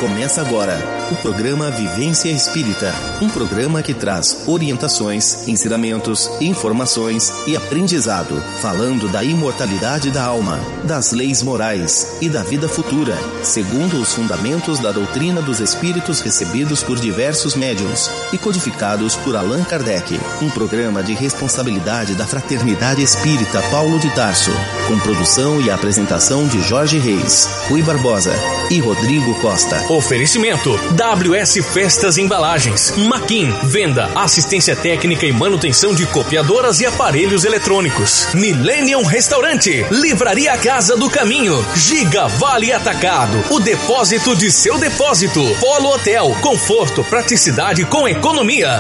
Começa agora o programa Vivência Espírita, um programa que traz orientações, ensinamentos, informações e aprendizado, falando da imortalidade da alma, das leis morais e da vida futura, segundo os fundamentos da doutrina dos espíritos recebidos por diversos médiuns e codificados por Allan Kardec. Um programa de responsabilidade da Fraternidade Espírita Paulo de Tarso, com produção e apresentação de Jorge Reis, Rui Barbosa e Rodrigo Costa. Oferecimento WS Festas e Embalagens, Maquin, venda, assistência técnica e manutenção de copiadoras e aparelhos eletrônicos. Millennium Restaurante, Livraria Casa do Caminho, Giga Vale Atacado, o depósito de seu depósito. Polo Hotel, conforto, praticidade com economia.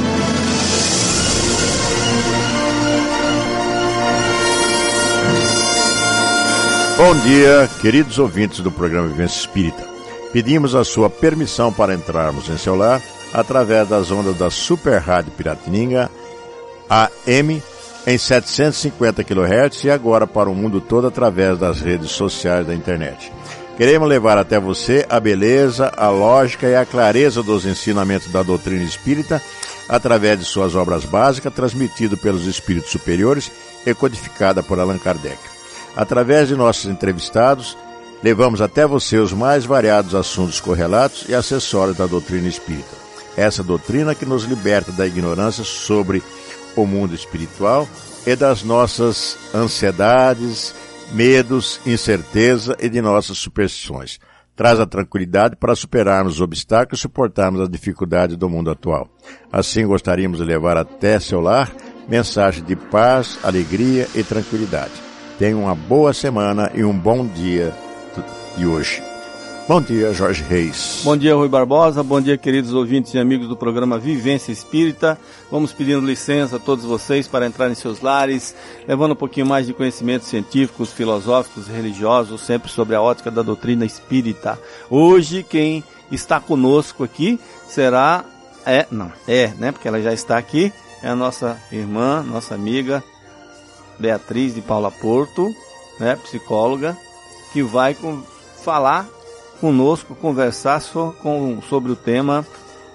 Bom dia, queridos ouvintes do programa Vivência Espírita. Pedimos a sua permissão para entrarmos em seu lar através das ondas da Super Rádio Piratininga AM em 750 kHz e agora para o mundo todo através das redes sociais da internet. Queremos levar até você a beleza, a lógica e a clareza dos ensinamentos da doutrina espírita através de suas obras básicas, transmitido pelos espíritos superiores e codificada por Allan Kardec. Através de nossos entrevistados, levamos até você os mais variados assuntos correlatos e acessórios da doutrina espírita. Essa doutrina que nos liberta da ignorância sobre o mundo espiritual e das nossas ansiedades, medos, incerteza e de nossas superstições. Traz a tranquilidade para superarmos os obstáculos e suportarmos as dificuldades do mundo atual. Assim, gostaríamos de levar até seu lar mensagem de paz, alegria e tranquilidade. Tenha uma boa semana e um bom dia de hoje. Bom dia, Jorge Reis. Bom dia, Rui Barbosa. Bom dia, queridos ouvintes e amigos do programa Vivência Espírita. Vamos pedindo licença a todos vocês para entrar em seus lares, levando um pouquinho mais de conhecimentos científicos, filosóficos e religiosos, sempre sobre a ótica da doutrina espírita. Hoje, quem está conosco aqui será... Porque ela já está aqui, é a nossa irmã, nossa amiga, Beatriz de Paula Porto, né, psicóloga, que vai falar conosco, conversar sobre o tema,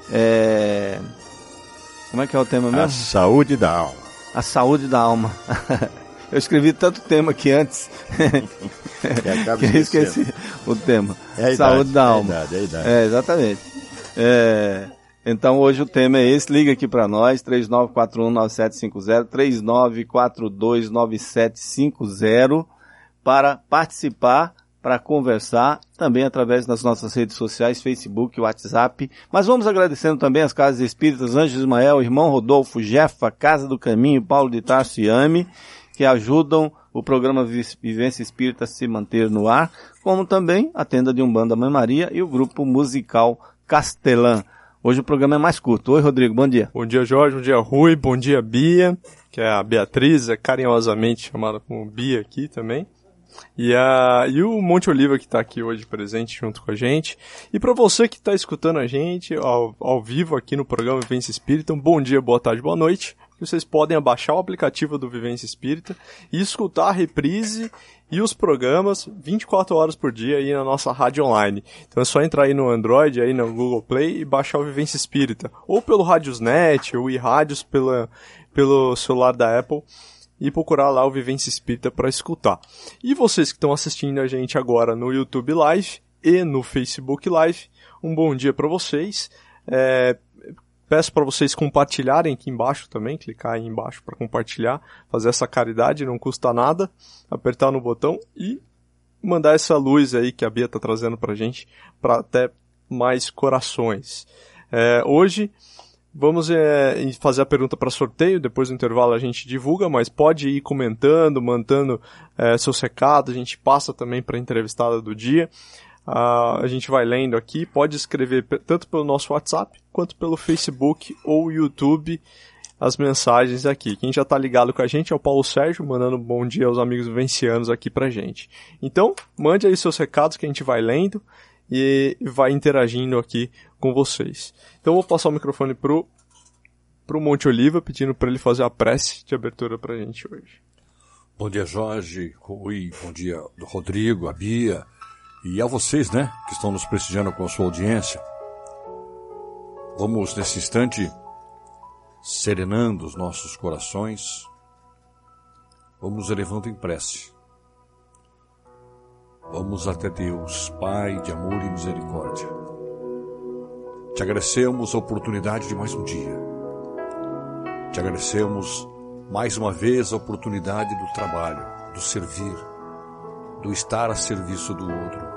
como é que é o tema mesmo? A saúde da alma. A saúde da alma. Eu escrevi tanto tema aqui antes, que eu esqueci o tema. Saúde da alma. É a idade. Exatamente. Então hoje o tema é esse, liga aqui para nós, 39419750, 39429750, para participar, para conversar, também através das nossas redes sociais, Facebook, WhatsApp. Mas vamos agradecendo também as Casas Espíritas Anjo Ismael, Irmão Rodolfo, Jefa, Casa do Caminho, Paulo de Tarso e Ame, que ajudam o programa Vivência Espírita a se manter no ar, como também a Tenda de Umbanda Mãe Maria e o grupo musical Castelã. Hoje o programa é mais curto. Oi, Rodrigo, bom dia. Bom dia, Jorge, bom dia, Rui, bom dia, Bia, que é a Beatriz, é carinhosamente chamada como Bia aqui também. E o Monte Oliva que está aqui hoje presente junto com a gente. E para você que está escutando a gente ao vivo aqui no programa Vivência Espírita, um bom dia, boa tarde, boa noite. Vocês podem abaixar o aplicativo do Vivência Espírita e escutar a reprise e os programas 24 horas por dia aí na nossa rádio online. Então é só entrar aí no Android, aí no Google Play e baixar o Vivência Espírita. Ou pelo Radiosnet, ou iRádios pelo celular da Apple. E procurar lá o Vivência Espírita para escutar. E vocês que estão assistindo a gente agora no YouTube Live e no Facebook Live, um bom dia para vocês. Peço para vocês compartilharem aqui embaixo também, clicar aí embaixo para compartilhar, fazer essa caridade, não custa nada, apertar no botão e mandar essa luz aí que a Bia está trazendo para a gente, para até mais corações. Hoje... Vamos fazer a pergunta para sorteio, depois do intervalo a gente divulga, mas pode ir comentando, mandando seus recados, a gente passa também para a entrevistada do dia. A gente vai lendo aqui, pode escrever tanto pelo nosso WhatsApp, quanto pelo Facebook ou YouTube as mensagens aqui. Quem já está ligado com a gente é o Paulo Sérgio, mandando um bom dia aos amigos vivencianos aqui pra gente. Então, mande aí seus recados que a gente vai lendo e vai interagindo aqui com vocês. Então vou passar o microfone pro Monte Oliva, pedindo para ele fazer a prece de abertura pra gente hoje. Bom dia, Jorge, Rui, bom dia, Rodrigo, a Bia, E a vocês, né, que estão nos prestigiando com a sua audiência, vamos nesse instante serenando os nossos corações, vamos nos elevando em prece. Vamos até Deus, Pai de amor e misericórdia. Te agradecemos a oportunidade de mais um dia. Te agradecemos mais uma vez a oportunidade do trabalho, do servir, do estar a serviço do outro.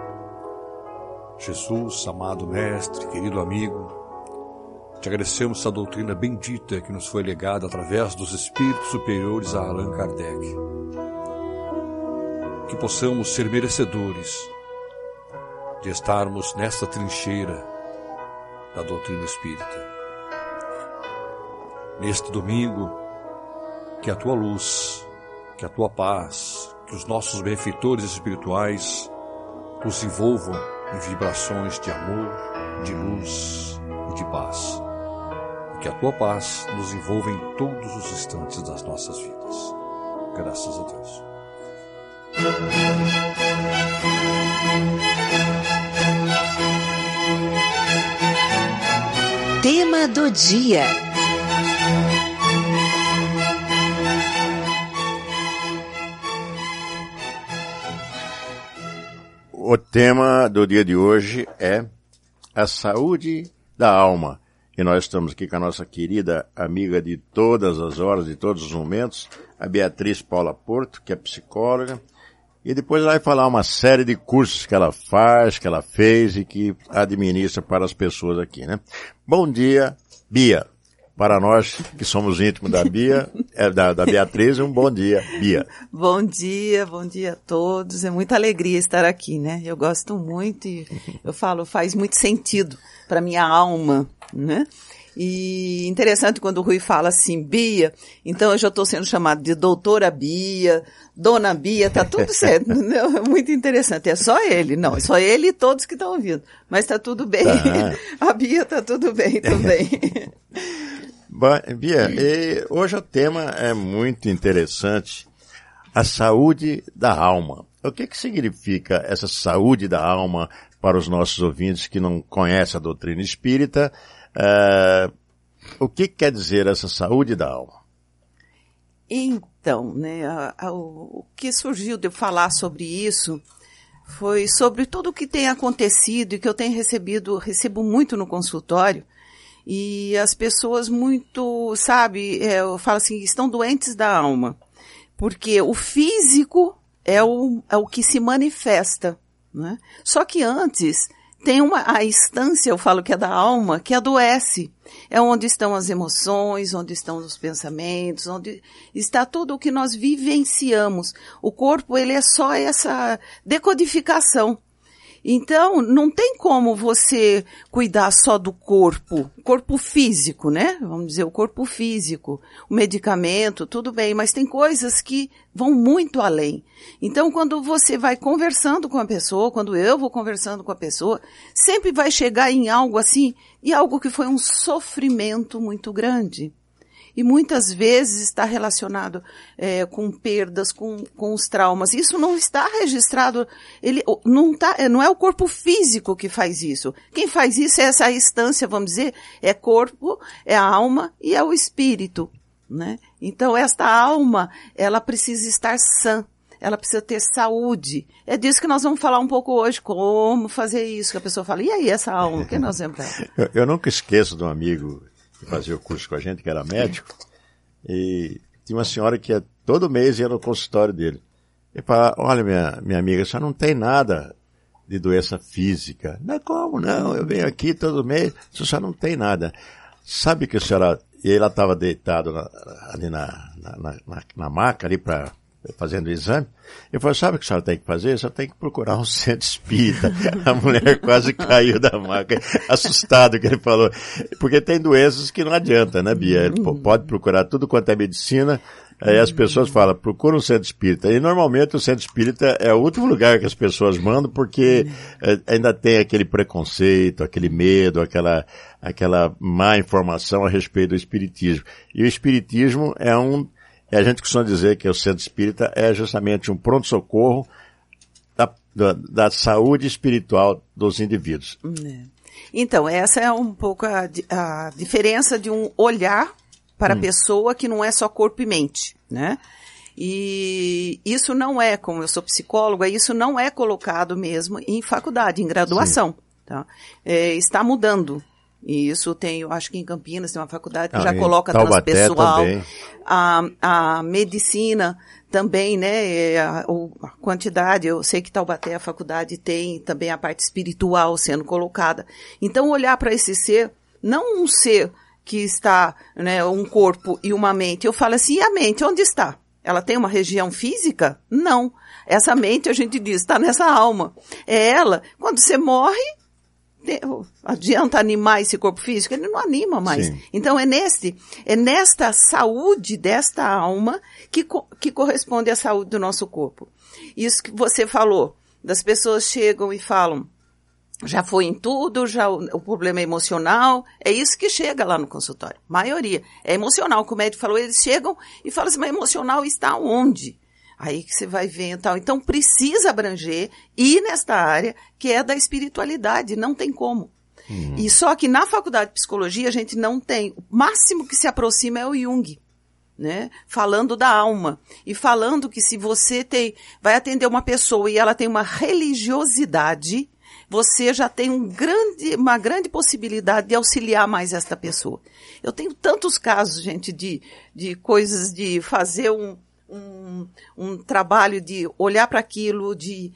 Jesus, amado mestre, querido amigo, te agradecemos essa doutrina bendita que nos foi legada através dos espíritos superiores a Allan Kardec. Que possamos ser merecedores de estarmos nesta trincheira da doutrina espírita. Neste domingo, que a tua luz, que a tua paz, que os nossos benfeitores espirituais nos envolvam em vibrações de amor, de luz e de paz. E que a tua paz nos envolva em todos os instantes das nossas vidas. Graças a Deus. Tema do dia. O tema do dia de hoje é a saúde da alma. E nós estamos aqui com a nossa querida amiga de todas as horas, de todos os momentos, a Beatriz Paula Porto, que é psicóloga. E depois ela vai falar uma série de cursos que ela faz, que ela fez e que administra para as pessoas aqui, né? Bom dia, Bia. Para nós que somos íntimos da Bia, da Beatriz, um bom dia, Bia. Bom dia a todos. É muita alegria estar aqui, né? Eu gosto muito e eu falo, faz muito sentido para minha alma, né? E interessante quando o Rui fala assim, Bia, então eu já estou sendo chamada de doutora Bia, dona Bia, tá tudo certo, entendeu? É muito interessante. É só ele, não, é só ele e todos que estão ouvindo. Mas tá tudo bem. Tá. A Bia tá tudo bem também. Bom, Bia, hoje o tema é muito interessante, a saúde da alma. O que significa essa saúde da alma para os nossos ouvintes que não conhecem a doutrina espírita? O que quer dizer essa saúde da alma? Então, né, o que surgiu de eu falar sobre isso foi sobre tudo o que tem acontecido e que eu tenho recebo muito no consultório. E as pessoas muito, sabe, eu falo assim, estão doentes da alma. Porque o físico é o que se manifesta, né? Só que antes tem a instância, eu falo que é da alma, que adoece. É onde estão as emoções, onde estão os pensamentos, onde está tudo o que nós vivenciamos. O corpo, ele é só essa decodificação. Então, não tem como você cuidar só do corpo físico, né? Vamos dizer, o corpo físico, o medicamento, tudo bem, mas tem coisas que vão muito além. Então, quando você vai conversando com a pessoa, quando eu vou conversando com a pessoa, sempre vai chegar em algo assim, e algo que foi um sofrimento muito grande. E muitas vezes está relacionado com perdas, com os traumas. Isso não está registrado, não é o corpo físico que faz isso. Quem faz isso é essa instância, vamos dizer, é corpo, é a alma e é o espírito, né? Então esta alma, ela precisa estar sã. Ela precisa ter saúde. É disso que nós vamos falar um pouco hoje, como fazer isso. Que a pessoa fala, e aí essa alma, o que nós vamos fazer? Eu nunca esqueço de um amigo que fazia o curso com a gente, que era médico, e tinha uma senhora que todo mês ia no consultório dele. Ele falava, olha minha amiga, você não tem nada de doença física. Não, como não? Eu venho aqui todo mês, você não tem nada. Sabe que a senhora... E ela estava deitada ali na maca, ali fazendo o exame. Eu falei, sabe o que a senhora tem que fazer? A senhora tem que procurar um centro espírita. A mulher quase caiu da maca, assustado que ele falou. Porque tem doenças que não adianta, né, Bia? Ele pode procurar tudo quanto é medicina. Aí as pessoas falam, procura um centro espírita. E normalmente o centro espírita é o último lugar que as pessoas mandam, porque ainda tem aquele preconceito, aquele medo, aquela má informação a respeito do espiritismo. E o espiritismo a gente costuma dizer que o centro espírita é justamente um pronto-socorro da saúde espiritual dos indivíduos. Então, essa é um pouco a diferença de um olhar para a pessoa que não é só corpo e mente, né? E isso não é, como eu sou psicóloga, isso não é colocado mesmo em faculdade, em graduação. Tá? Está mudando. E isso tem, eu acho que em Campinas tem uma faculdade que já coloca transpessoal. A medicina também, né? A quantidade, eu sei que Taubaté, a faculdade, tem também a parte espiritual sendo colocada. Então, olhar para esse ser, não um ser que está, né, um corpo e uma mente. Eu falo assim, e a mente, onde está? Ela tem uma região física? Não. Essa mente, a gente diz, está nessa alma. É ela. Quando você morre, adianta animar esse corpo físico? Ele não anima mais. Sim. Então, é nesta saúde desta alma que corresponde à saúde do nosso corpo. Isso que você falou, das pessoas chegam e falam, já foi em tudo, já o problema é emocional, é isso que chega lá no consultório. Maioria. É emocional, como o médico falou, eles chegam e falam assim, mas emocional está onde? Aí que você vai ver e tal. Então precisa abranger e ir nesta área que é da espiritualidade, não tem como. E só que na faculdade de psicologia a gente não tem. O máximo que se aproxima é o Jung, né? Falando da alma. E falando que se você vai atender uma pessoa e ela tem uma religiosidade, você já tem uma grande possibilidade de auxiliar mais esta pessoa. Eu tenho tantos casos, gente, de coisas de fazer um trabalho de olhar para aquilo,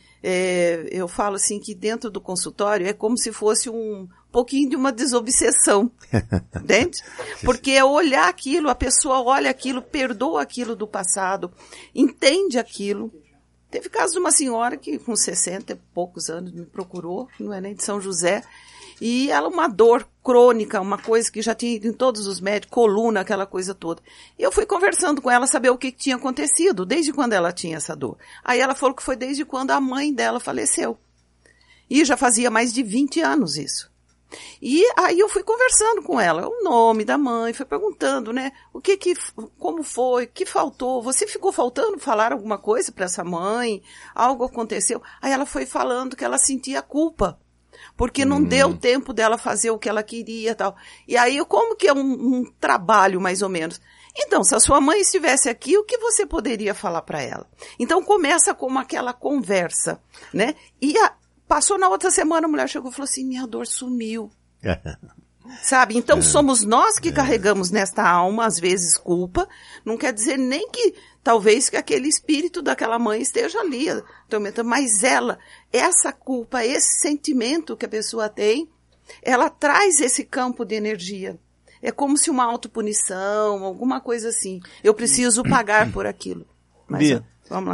eu falo assim que dentro do consultório é como se fosse um pouquinho de uma desobsessão, entende? Porque é olhar aquilo, a pessoa olha aquilo, perdoa aquilo do passado, entende aquilo. Teve caso de uma senhora que com 60 e poucos anos me procurou, não é nem de São José, e ela uma dor crônica, uma coisa que já tinha ido em todos os médicos, coluna, aquela coisa toda. E eu fui conversando com ela, saber o que tinha acontecido, desde quando ela tinha essa dor. Aí ela falou que foi desde quando a mãe dela faleceu. E já fazia mais de 20 anos isso. E aí eu fui conversando com ela, o nome da mãe, fui perguntando, né, como foi, o que faltou, você ficou faltando falar alguma coisa para essa mãe, algo aconteceu? Aí ela foi falando que ela sentia culpa, porque não deu tempo dela fazer o que ela queria e tal. E aí, como que é um trabalho, mais ou menos? Então, se a sua mãe estivesse aqui, o que você poderia falar para ela? Então, começa com aquela conversa, né? E passou na outra semana, a mulher chegou e falou assim, minha dor sumiu. Sabe? Então, somos nós que carregamos nesta alma, às vezes, culpa. Não quer dizer nem que, talvez, que aquele espírito daquela mãe esteja ali, atormentando. Mas essa culpa, esse sentimento que a pessoa tem, ela traz esse campo de energia. É como se uma autopunição, alguma coisa assim. Eu preciso pagar por aquilo. Mas, Bia, vamos lá.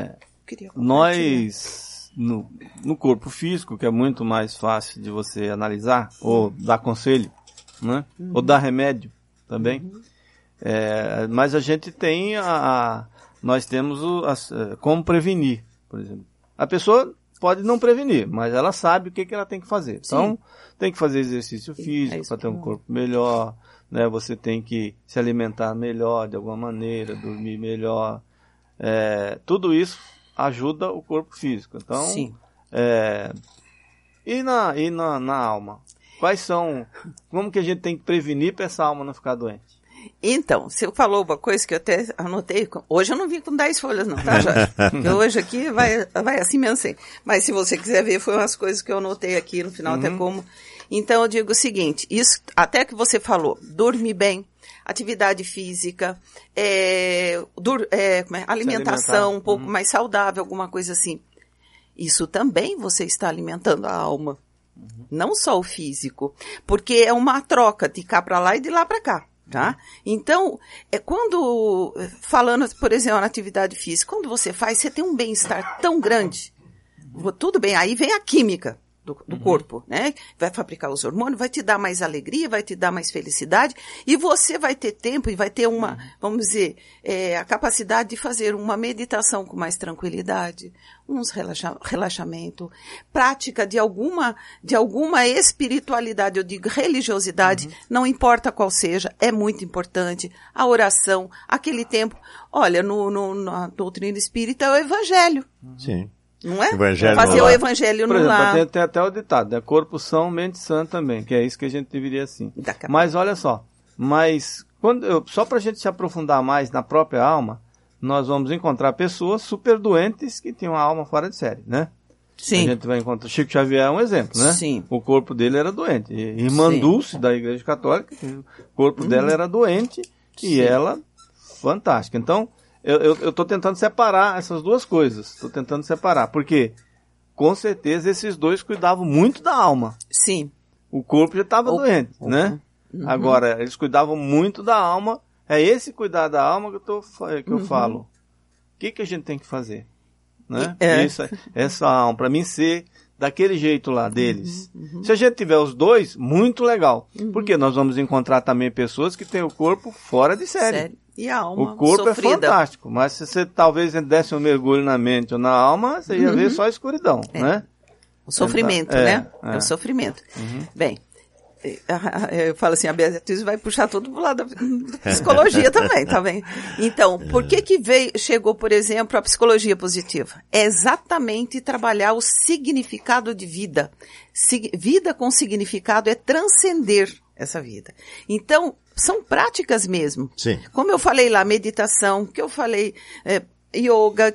Nós... No corpo físico, que é muito mais fácil de você analisar, ou dar conselho, né? Ou dar remédio também. Mas a gente tem nós temos como prevenir, por exemplo. A pessoa pode não prevenir, mas ela sabe o que ela tem que fazer. Então, tem que fazer exercício físico para ter um corpo melhor, né? Você tem que se alimentar melhor de alguma maneira, dormir melhor. Tudo isso ajuda o corpo físico. Então, e na alma? Como que a gente tem que prevenir para essa alma não ficar doente? Então, você falou uma coisa que eu até anotei, hoje eu não vim com 10 folhas não, tá, Jorge? Porque hoje aqui vai assim mesmo assim. Mas se você quiser ver, foi umas coisas que eu anotei aqui no final, até como... Então eu digo o seguinte, isso até que você falou, dormir bem, atividade física, alimentação um pouco mais saudável, alguma coisa assim. Isso também você está alimentando a alma, não só o físico, porque é uma troca de cá para lá e de lá para cá, tá? Então, falando, por exemplo, na atividade física, quando você faz, você tem um bem-estar tão grande, tudo bem, aí vem a química do corpo, né? Vai fabricar os hormônios, vai te dar mais alegria, vai te dar mais felicidade, e você vai ter tempo e vai ter vamos dizer, a capacidade de fazer uma meditação com mais tranquilidade, uns relaxamento, prática de alguma espiritualidade, eu digo religiosidade, não importa qual seja, é muito importante, a oração, aquele tempo, olha, na doutrina espírita é o evangelho. Sim. Não é? Evangelho Fazer no o lar. evangelho Por no exemplo, lar. tem até o ditado, né? Corpo são, mente sã também, que é isso que a gente deveria assim. Mas olha só, só para a gente se aprofundar mais na própria alma, nós vamos encontrar pessoas super doentes que tinham a alma fora de série, né? Sim. A gente vai encontrar. Chico Xavier é um exemplo, né? Sim. O corpo dele era doente. Irmã Dulce, da Igreja Católica, o corpo dela era doente e ela, fantástica. Então, eu estou tentando separar essas duas coisas. Estou tentando separar, porque, com certeza, esses dois cuidavam muito da alma. Sim. O corpo já estava doente, né? Agora, eles cuidavam muito da alma. É esse cuidar da alma que eu falo. O que a gente tem que fazer? Né? Essa alma, para mim ser daquele jeito lá deles. Se a gente tiver os dois, muito legal. Porque nós vamos encontrar também pessoas que têm o corpo fora de série. E a alma o corpo sofrida. É fantástico, mas se você talvez desse um mergulho na mente ou na alma, você ia ver só a escuridão, né? O sofrimento, né? É o sofrimento. Bem, eu falo assim, a Beatriz vai puxar tudo pro lado da psicologia também, tá bem? Então, por que chegou, por exemplo, a psicologia positiva? É exatamente trabalhar o significado de vida. Vida com significado é transcender essa vida. Então, são práticas mesmo. Sim. Como eu falei lá, meditação, que eu falei... yoga,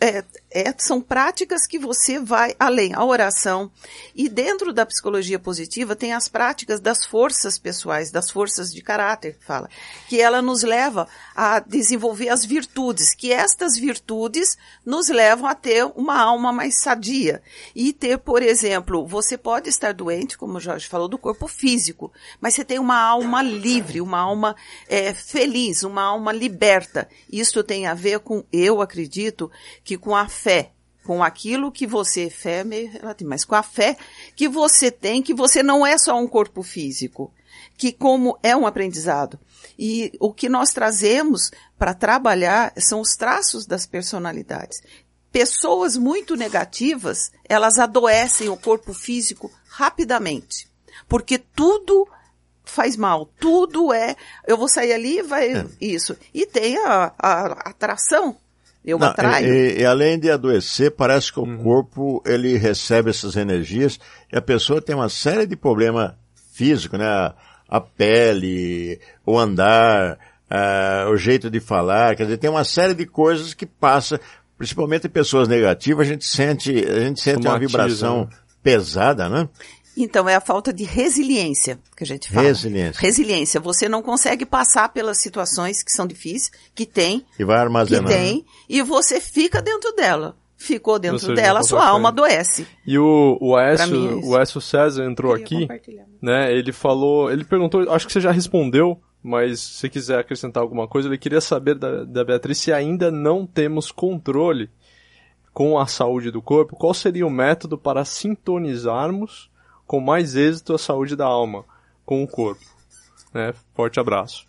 são práticas que você vai além, a oração. E dentro da psicologia positiva tem as práticas das forças pessoais, das forças de caráter, que ela nos leva a desenvolver as virtudes, que estas virtudes nos levam a ter uma alma mais sadia. E ter, por exemplo, você pode estar doente, como o Jorge falou, do corpo físico, mas você tem uma alma livre, uma alma feliz, uma alma liberta. Isso tem a ver com, eu acredito, que com a fé, com aquilo que você, mas com a fé que você tem, que você não é só um corpo físico, que como é um aprendizado. E o que nós trazemos para trabalhar são os traços das personalidades. Pessoas muito negativas, elas adoecem o corpo físico rapidamente, porque tudo faz mal, tudo eu vou sair ali, isso. E tem a atração. Eu atraio. E além de adoecer, parece que o corpo, ele recebe essas energias e a pessoa tem uma série de problemas físicos, né? A pele, o andar, o jeito de falar, quer dizer, tem uma série de coisas que passa, principalmente em pessoas negativas, a gente sente uma vibração pesada, né? Então, é a falta de resiliência que a gente fala. Resiliência. Você não consegue passar pelas situações que são difíceis, que tem. E vai armazenando. Que tem, e você fica dentro dela. Ficou dentro dela, sua alma adoece. E o Aécio César entrou aqui, né? Ele perguntou, acho que você já respondeu, mas se quiser acrescentar alguma coisa, ele queria saber da Beatriz se ainda não temos controle com a saúde do corpo, qual seria o método para sintonizarmos com mais êxito a saúde da alma com o corpo, né? Forte abraço.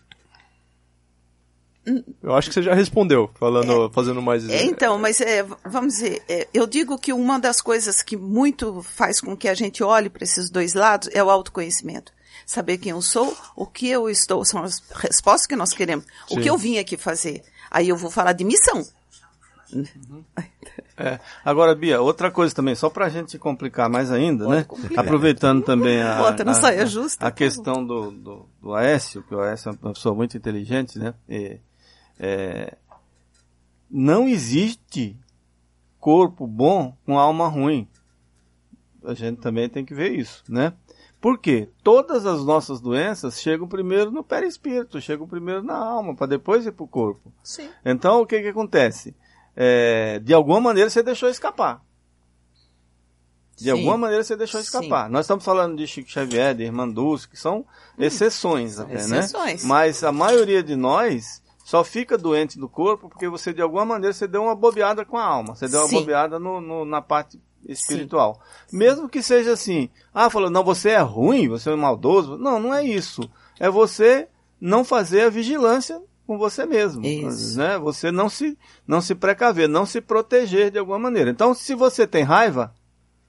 Eu acho que você já respondeu, fazendo mais... Então, mas vamos dizer, eu digo que uma das coisas que muito faz com que a gente olhe para esses dois lados é o autoconhecimento. Saber quem eu sou, o que eu estou, são as respostas que nós queremos. Sim. O que eu vim aqui fazer. Aí eu vou falar de missão. Agora, Bia, outra coisa também, só pra gente complicar mais ainda, né? Aproveitando também a questão do Aécio, que o Aécio é uma pessoa muito inteligente, né? Não existe corpo bom com alma ruim. A gente também tem que ver isso, né? Por quê? Todas as nossas doenças chegam primeiro no perispírito, chegam primeiro na alma, para depois ir pro corpo. Sim. Então, o que acontece? De alguma maneira você deixou escapar. Alguma maneira você deixou escapar. Nós estamos falando de Chico Xavier, de Irmã Dulce, que são exceções até, né? Mas a maioria de nós só fica doente do corpo porque você, de alguma maneira, você deu uma bobeada com a alma. Você deu uma bobeada na parte espiritual. Sim. Mesmo que seja assim, falou, não, você é ruim, você é maldoso. Não, não é isso. É você não fazer a vigilância com você mesmo, né? Você não se precaver, não se proteger de alguma maneira. Então, se você tem raiva,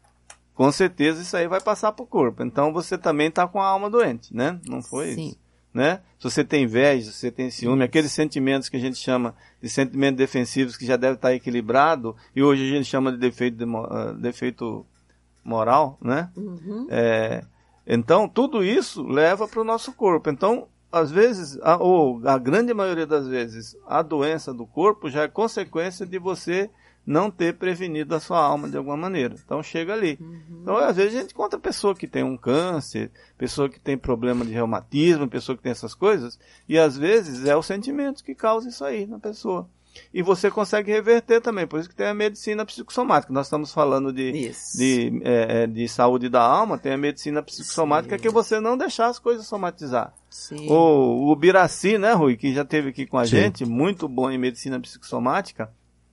com certeza isso aí vai passar pro corpo. Então, você também está com a alma doente, né? Não foi isso. né? Se você tem inveja, se você tem ciúme, aqueles sentimentos que a gente chama de sentimentos defensivos que já deve estar equilibrado, e hoje a gente chama de defeito moral, né? Então, tudo isso leva para o nosso corpo. Então, às vezes, ou a grande maioria das vezes, a doença do corpo já é consequência de você não ter prevenido a sua alma de alguma maneira. Então chega ali. Então às vezes a gente encontra pessoa que tem um câncer, pessoa que tem problema de reumatismo, pessoa que tem essas coisas, e às vezes é o sentimento que causa isso aí na pessoa. E você consegue reverter também, por isso que tem a medicina psicossomática. Nós estamos falando de saúde da alma, tem a medicina psicossomática, que é você não deixar as coisas somatizar. Sim. O Biraci, né, Rui, que já esteve aqui com a gente, muito bom em medicina psicossomática,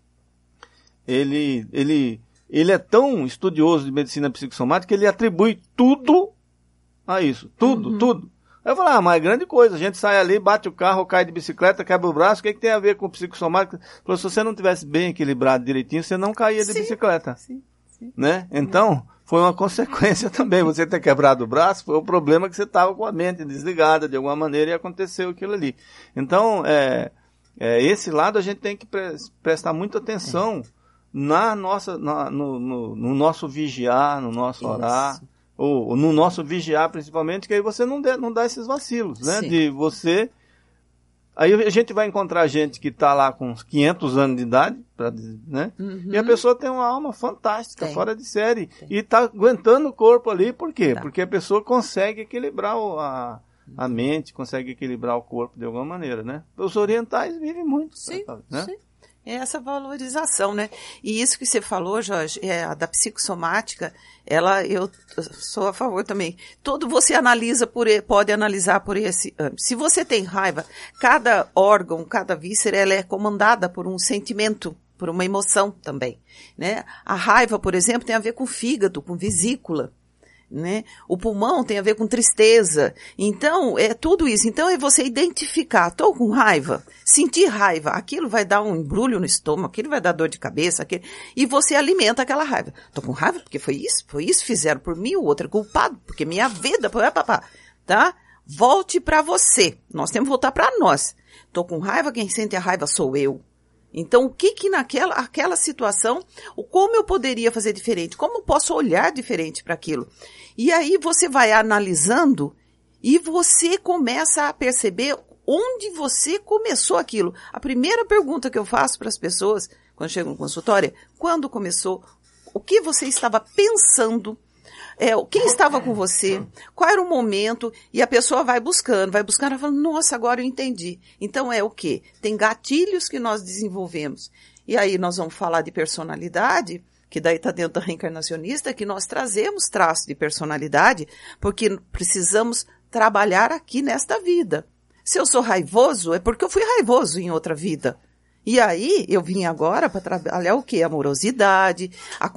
ele é tão estudioso de medicina psicossomática que ele atribui tudo a isso. Tudo. Aí eu falo, mas é grande coisa. A gente sai ali, bate o carro, cai de bicicleta, quebra o braço. O que tem a ver com psicossomática? Se você não tivesse bem equilibrado direitinho, você não caía de bicicleta. Sim. Né? Então, foi uma consequência também. Você ter quebrado o braço foi o problema que você estava com a mente desligada de alguma maneira e aconteceu aquilo ali. Então, esse lado a gente tem que prestar muita atenção no nosso vigiar, no nosso orar, ou no nosso vigiar principalmente, que aí você não dá esses vacilos, né? Sim. De você... Aí a gente vai encontrar gente que está lá com uns 500 anos de idade, né? E a pessoa tem uma alma fantástica, fora de série, e está aguentando o corpo ali, por quê? Porque a pessoa consegue equilibrar a mente, consegue equilibrar o corpo de alguma maneira, né? Os orientais vivem muito. Sim, né? Sim. É essa valorização, né? E isso que você falou, Jorge, da psicossomática, eu sou a favor também. Você pode analisar por esse âmbito. Se você tem raiva, cada órgão, cada víscera, ela é comandada por um sentimento, por uma emoção também, né? A raiva, por exemplo, tem a ver com fígado, com vesícula. Né? O pulmão tem a ver com tristeza. Então, é tudo isso. Então, é você identificar, estou com raiva, sentir raiva, aquilo vai dar um embrulho no estômago, aquilo vai dar dor de cabeça, e você alimenta aquela raiva. Estou com raiva porque foi isso, fizeram por mim, o outro é culpado, porque minha vida, tá? Volte para você. Nós temos que voltar para nós. Estou com raiva, quem sente a raiva sou eu. Então, o que naquela situação, como eu poderia fazer diferente? Como eu posso olhar diferente para aquilo? E aí você vai analisando e você começa a perceber onde você começou aquilo. A primeira pergunta que eu faço para as pessoas, quando chegam no consultório, é, quando começou? O que você estava pensando? Quem estava com você, qual era o momento, e a pessoa vai buscando, ela fala, nossa, agora eu entendi. Então é o quê? Tem gatilhos que nós desenvolvemos. E aí nós vamos falar de personalidade, que daí está dentro da reencarnacionista, que nós trazemos traços de personalidade, porque precisamos trabalhar aqui nesta vida. Se eu sou raivoso, é porque eu fui raivoso em outra vida. E aí, eu vim agora para trabalhar o quê? A amorosidade,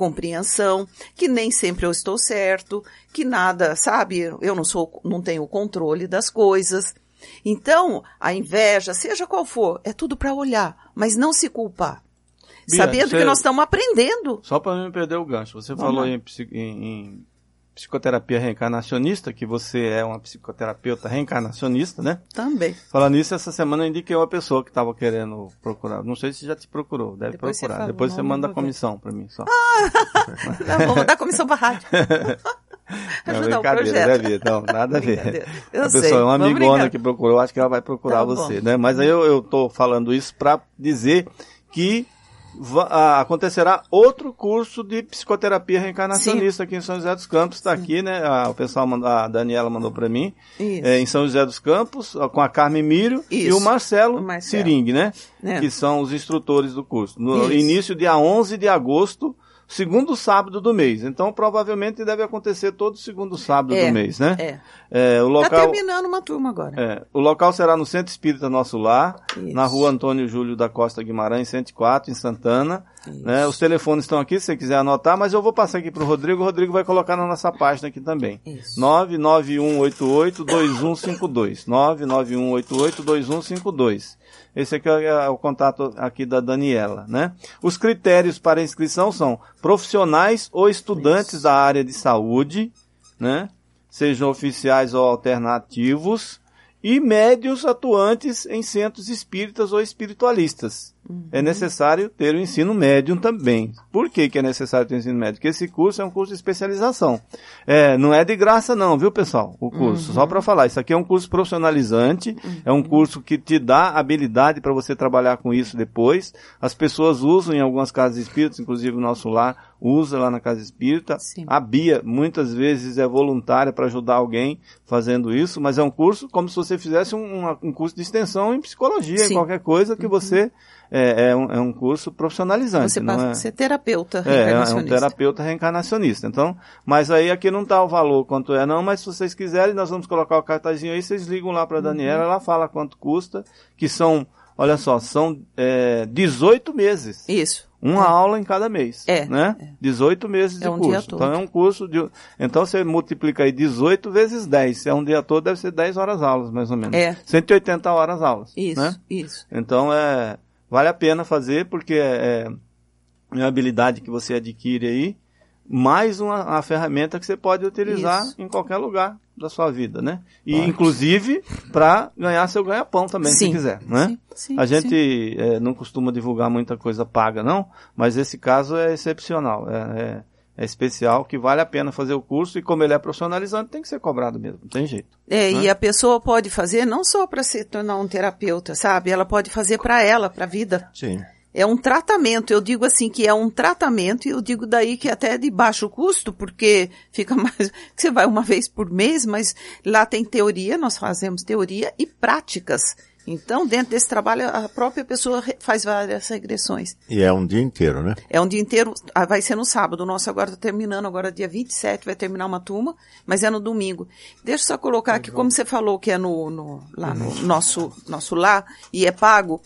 a compreensão, que nem sempre eu estou certo, que nada, sabe, eu não tenho o controle das coisas. Então, a inveja, seja qual for, é tudo para olhar, mas não se culpar. Bia, sabendo que nós estamos aprendendo. Só para não perder o gancho, você falou em psicoterapia reencarnacionista, que você é uma psicoterapeuta reencarnacionista, né? Também. Falando nisso, essa semana eu indiquei uma pessoa que estava querendo procurar. Não sei se já te procurou, deve depois procurar. Depois você manda a comissão para mim só. Vou mandar a comissão para a rádio. Ajudar o projeto. Né, não, nada a ver. A pessoa é uma amigona que procurou, acho que ela vai procurar você, né? Mas aí eu tô falando isso para dizer que acontecerá outro curso de psicoterapia reencarnacionista. Sim. Aqui em São José dos Campos, está aqui, né? O pessoal, a Daniela mandou para mim, em São José dos Campos, com a Carmen Mírio e o Marcelo Siring, né? Que são os instrutores do curso. No início, dia 11 de agosto, segundo sábado do mês. Então, provavelmente deve acontecer todo segundo sábado do mês, né? O local, tá terminando uma turma agora. O local será no Centro Espírita Nosso Lar, na rua Antônio Júlio da Costa Guimarães, 104, em Santana. Né? Os telefones estão aqui, se você quiser anotar, mas eu vou passar aqui para o Rodrigo vai colocar na nossa página aqui também. 99188-2152. 99188-2152. Esse aqui é o contato aqui da Daniela, né? Os critérios para inscrição são profissionais ou estudantes da área de saúde, né? Sejam oficiais ou alternativos, e médiuns atuantes em centros espíritas ou espiritualistas. É necessário ter o ensino médium também. Por que é necessário ter o ensino médium? Porque esse curso é um curso de especialização. Não é de graça não, viu, pessoal? O curso. Só para falar, isso aqui é um curso profissionalizante, é um curso que te dá habilidade para você trabalhar com isso depois. As pessoas usam em algumas casas espíritas, inclusive o nosso lar usa lá na casa espírita. Sim. A Bia muitas vezes é voluntária para ajudar alguém fazendo isso, mas é um curso como se você fizesse um curso de extensão em psicologia, em qualquer coisa que você... É um curso profissionalizante. Você passa a ser terapeuta reencarnacionista. É um terapeuta reencarnacionista. Então, mas aí aqui não está o valor quanto é não, mas se vocês quiserem, nós vamos colocar o cartazinho aí, vocês ligam lá para a Daniela, ela fala quanto custa, que são, olha só, são 18 meses. Isso. Uma aula em cada mês, né? 18 meses de curso. Então é um curso de... Então você multiplica aí 18 vezes 10. Se é um dia todo, deve ser 10 horas aulas, mais ou menos. 180 horas aulas. Isso, né? Isso. Então vale a pena fazer, porque é uma habilidade que você adquire aí, mais uma ferramenta que você pode utilizar em qualquer lugar da sua vida, né? E inclusive para ganhar seu ganha-pão também, se quiser, né? A gente não costuma divulgar muita coisa paga, não, mas esse caso é excepcional, é especial, que vale a pena fazer o curso, e como ele é profissionalizante, tem que ser cobrado mesmo, não tem jeito. Né? E a pessoa pode fazer não só para se tornar um terapeuta, sabe? Ela pode fazer para ela, para a vida. Sim. É um tratamento, eu digo assim que é um tratamento, e eu digo daí que até é de baixo custo, porque fica mais, você vai uma vez por mês, mas lá tem teoria, nós fazemos teoria e práticas. Então, dentro desse trabalho, a própria pessoa faz várias regressões. E é um dia inteiro, né? É um dia inteiro, vai ser no sábado. O nosso agora está terminando, agora dia 27, vai terminar uma turma, mas é no domingo. Deixa eu só colocar aqui, como você falou que é lá no nosso lar, e é pago,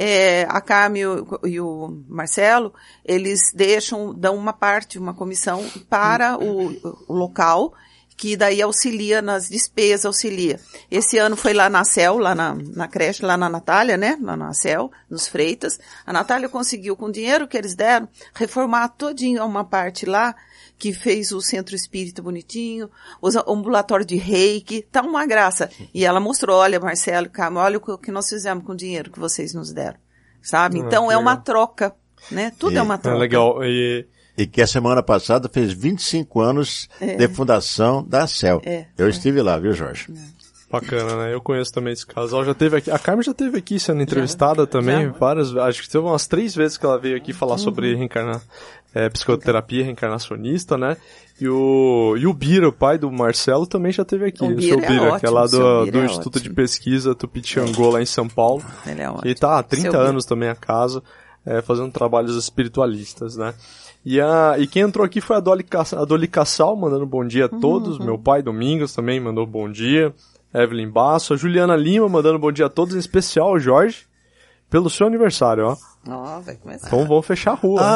a Carmen e o Marcelo, eles dão uma parte, uma comissão para o local, que daí auxilia nas despesas, auxilia. Esse ano foi lá na CEL, lá na creche, lá na Natália, né? Lá na CEL, nos Freitas. A Natália conseguiu, com o dinheiro que eles deram, reformar todinho uma parte lá, que fez o centro espírita bonitinho, o ambulatório de reiki, tá uma graça. E ela mostrou, olha, Marcelo, Carmen, olha o que nós fizemos com o dinheiro que vocês nos deram. Sabe? Então é uma troca, né? Tudo é uma troca. É legal. E que a semana passada fez 25 anos de fundação da CEL. Eu estive lá, viu, Jorge? Bacana, né? Eu conheço também esse casal. Já teve aqui. A Carmen já esteve aqui sendo entrevistada também. Várias, acho que teve umas 3 vezes que ela veio aqui falar sobre psicoterapia reencarnacionista, né? E o Bira, o pai do Marcelo, também já esteve aqui. O seu Bira, ótimo, que é lá do Instituto de Pesquisa Tupitiangô, lá em São Paulo. Ele é ótimo. E tá há 30 anos também a casa, fazendo trabalhos espiritualistas, né? E quem entrou aqui foi a Dolly Cassal, mandando bom dia a todos. Meu pai, Domingos, também mandou bom dia. Evelyn Basso. A Juliana Lima, mandando bom dia a todos, em especial ao Jorge, pelo seu aniversário, ó. Vai começar. Então vamos fechar a rua.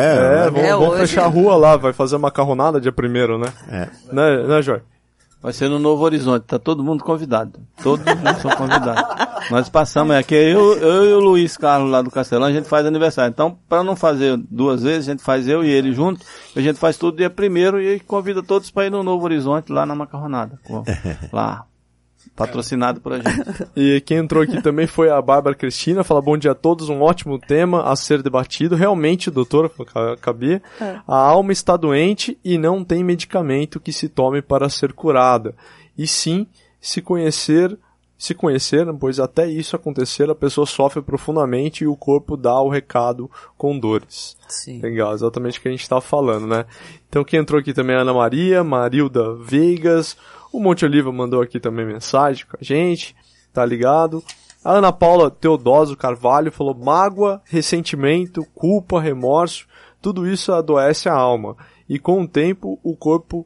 Vamos fechar a rua lá, vai fazer macarronada dia 1º, né? Né, Jorge? Vai ser no Novo Horizonte, tá todo mundo convidado. Todos são convidados. Nós passamos aqui, eu e o Luiz Carlos lá do Castelão, a gente faz aniversário. Então, para não fazer 2 vezes, a gente faz eu e ele junto, a gente faz tudo dia 1º e convida todos para ir no Novo Horizonte, lá na macarronada. Lá. Patrocinado por a gente. E quem entrou aqui também foi a Bárbara Cristina, fala bom dia a todos, um ótimo tema a ser debatido. Realmente, doutora, cabia, a alma está doente e não tem medicamento que se tome para ser curada. E sim, se conhecer, pois até isso acontecer, a pessoa sofre profundamente e o corpo dá o recado com dores. Sim. Legal, exatamente o que a gente estava falando, né? Então quem entrou aqui também é a Ana Maria, Marilda Veigas, o Monte Oliva mandou aqui também mensagem com a gente, tá ligado? A Ana Paula Teodósio Carvalho falou: mágoa, ressentimento, culpa, remorso, tudo isso adoece a alma. E com o tempo o corpo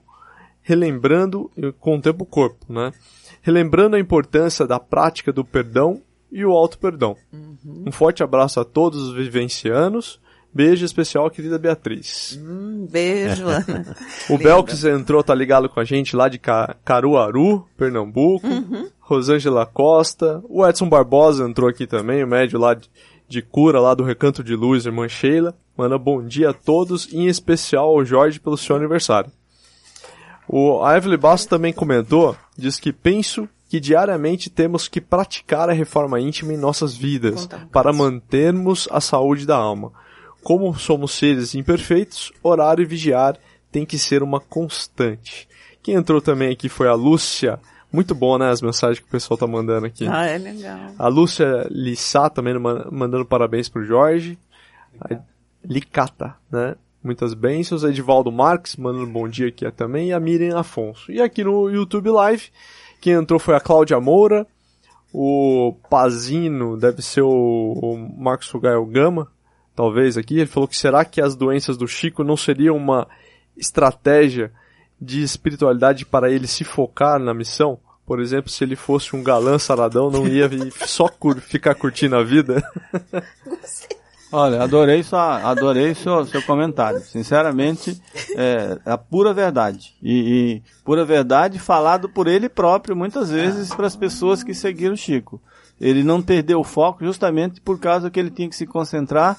né? Relembrando a importância da prática do perdão e o auto-perdão. Um forte abraço a todos os vivencianos. Beijo especial, querida Beatriz. Beijo, Ana. O Belkis entrou, tá ligado com a gente lá de Caruaru, Pernambuco. Rosângela Costa. O Edson Barbosa entrou aqui também, o médio lá de cura, lá do Recanto de Luz, irmã Sheila. Manda bom dia a todos, em especial ao Jorge pelo seu aniversário. A Evelyn Basso também comentou, diz que penso que diariamente temos que praticar a reforma íntima em nossas vidas para mantermos a saúde da alma. Como somos seres imperfeitos, orar e vigiar tem que ser uma constante. Quem entrou também aqui foi a Lúcia. Muito bom, né, as mensagens que o pessoal tá mandando aqui. Ah, é legal. A Lúcia Lissá também mandando parabéns pro Jorge. A Licata, né? Muitas bênçãos. Edivaldo Marques mandando bom dia aqui também. E a Miriam Afonso. E aqui no YouTube Live, quem entrou foi a Cláudia Moura. O Pazino, deve ser o Marcos Fugael Gama, talvez aqui. Ele falou que será que as doenças do Chico não seriam uma estratégia de espiritualidade para ele se focar na missão? Por exemplo, se ele fosse um galã saradão, não ia só ficar curtindo a vida? Olha, adorei seu comentário. Sinceramente, é a pura verdade. E pura verdade falado por ele próprio, muitas vezes, para as pessoas que seguiram o Chico. Ele não perdeu o foco justamente por causa que ele tinha que se concentrar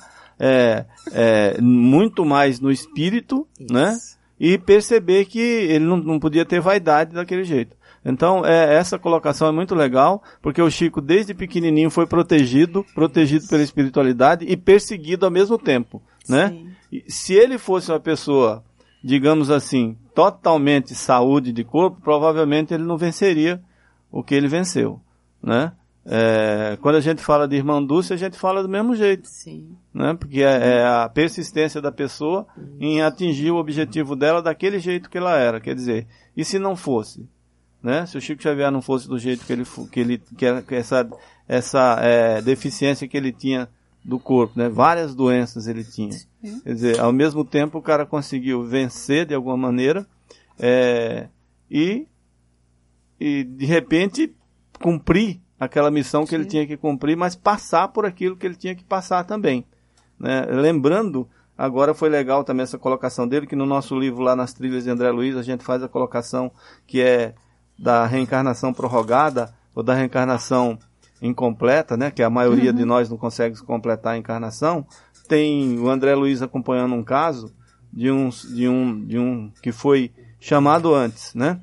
muito mais no espírito, né? E perceber que ele não podia ter vaidade daquele jeito. Então, essa colocação é muito legal, porque o Chico, desde pequenininho, foi protegido pela espiritualidade e perseguido ao mesmo tempo, né? E se ele fosse uma pessoa, digamos assim, totalmente saúde de corpo, provavelmente ele não venceria o que ele venceu, né? Quando a gente fala de irmã Dulce, a gente fala do mesmo jeito. Sim. Né? Porque é a persistência da pessoa em atingir o objetivo dela daquele jeito que ela era. Quer dizer, e se não fosse? Né? Se o Chico Xavier não fosse do jeito que essa deficiência que ele tinha do corpo, né? Várias doenças ele tinha. Quer dizer, ao mesmo tempo o cara conseguiu vencer de alguma maneira e de repente cumprir aquela missão que ele tinha que cumprir, mas passar por aquilo que ele tinha que passar também, né? Lembrando, agora foi legal também essa colocação dele, que no nosso livro lá nas Trilhas de André Luiz, a gente faz a colocação que é da reencarnação prorrogada, ou da reencarnação incompleta, né? Que a maioria de nós não consegue completar a encarnação. Tem o André Luiz acompanhando um caso de um que foi chamado antes, né?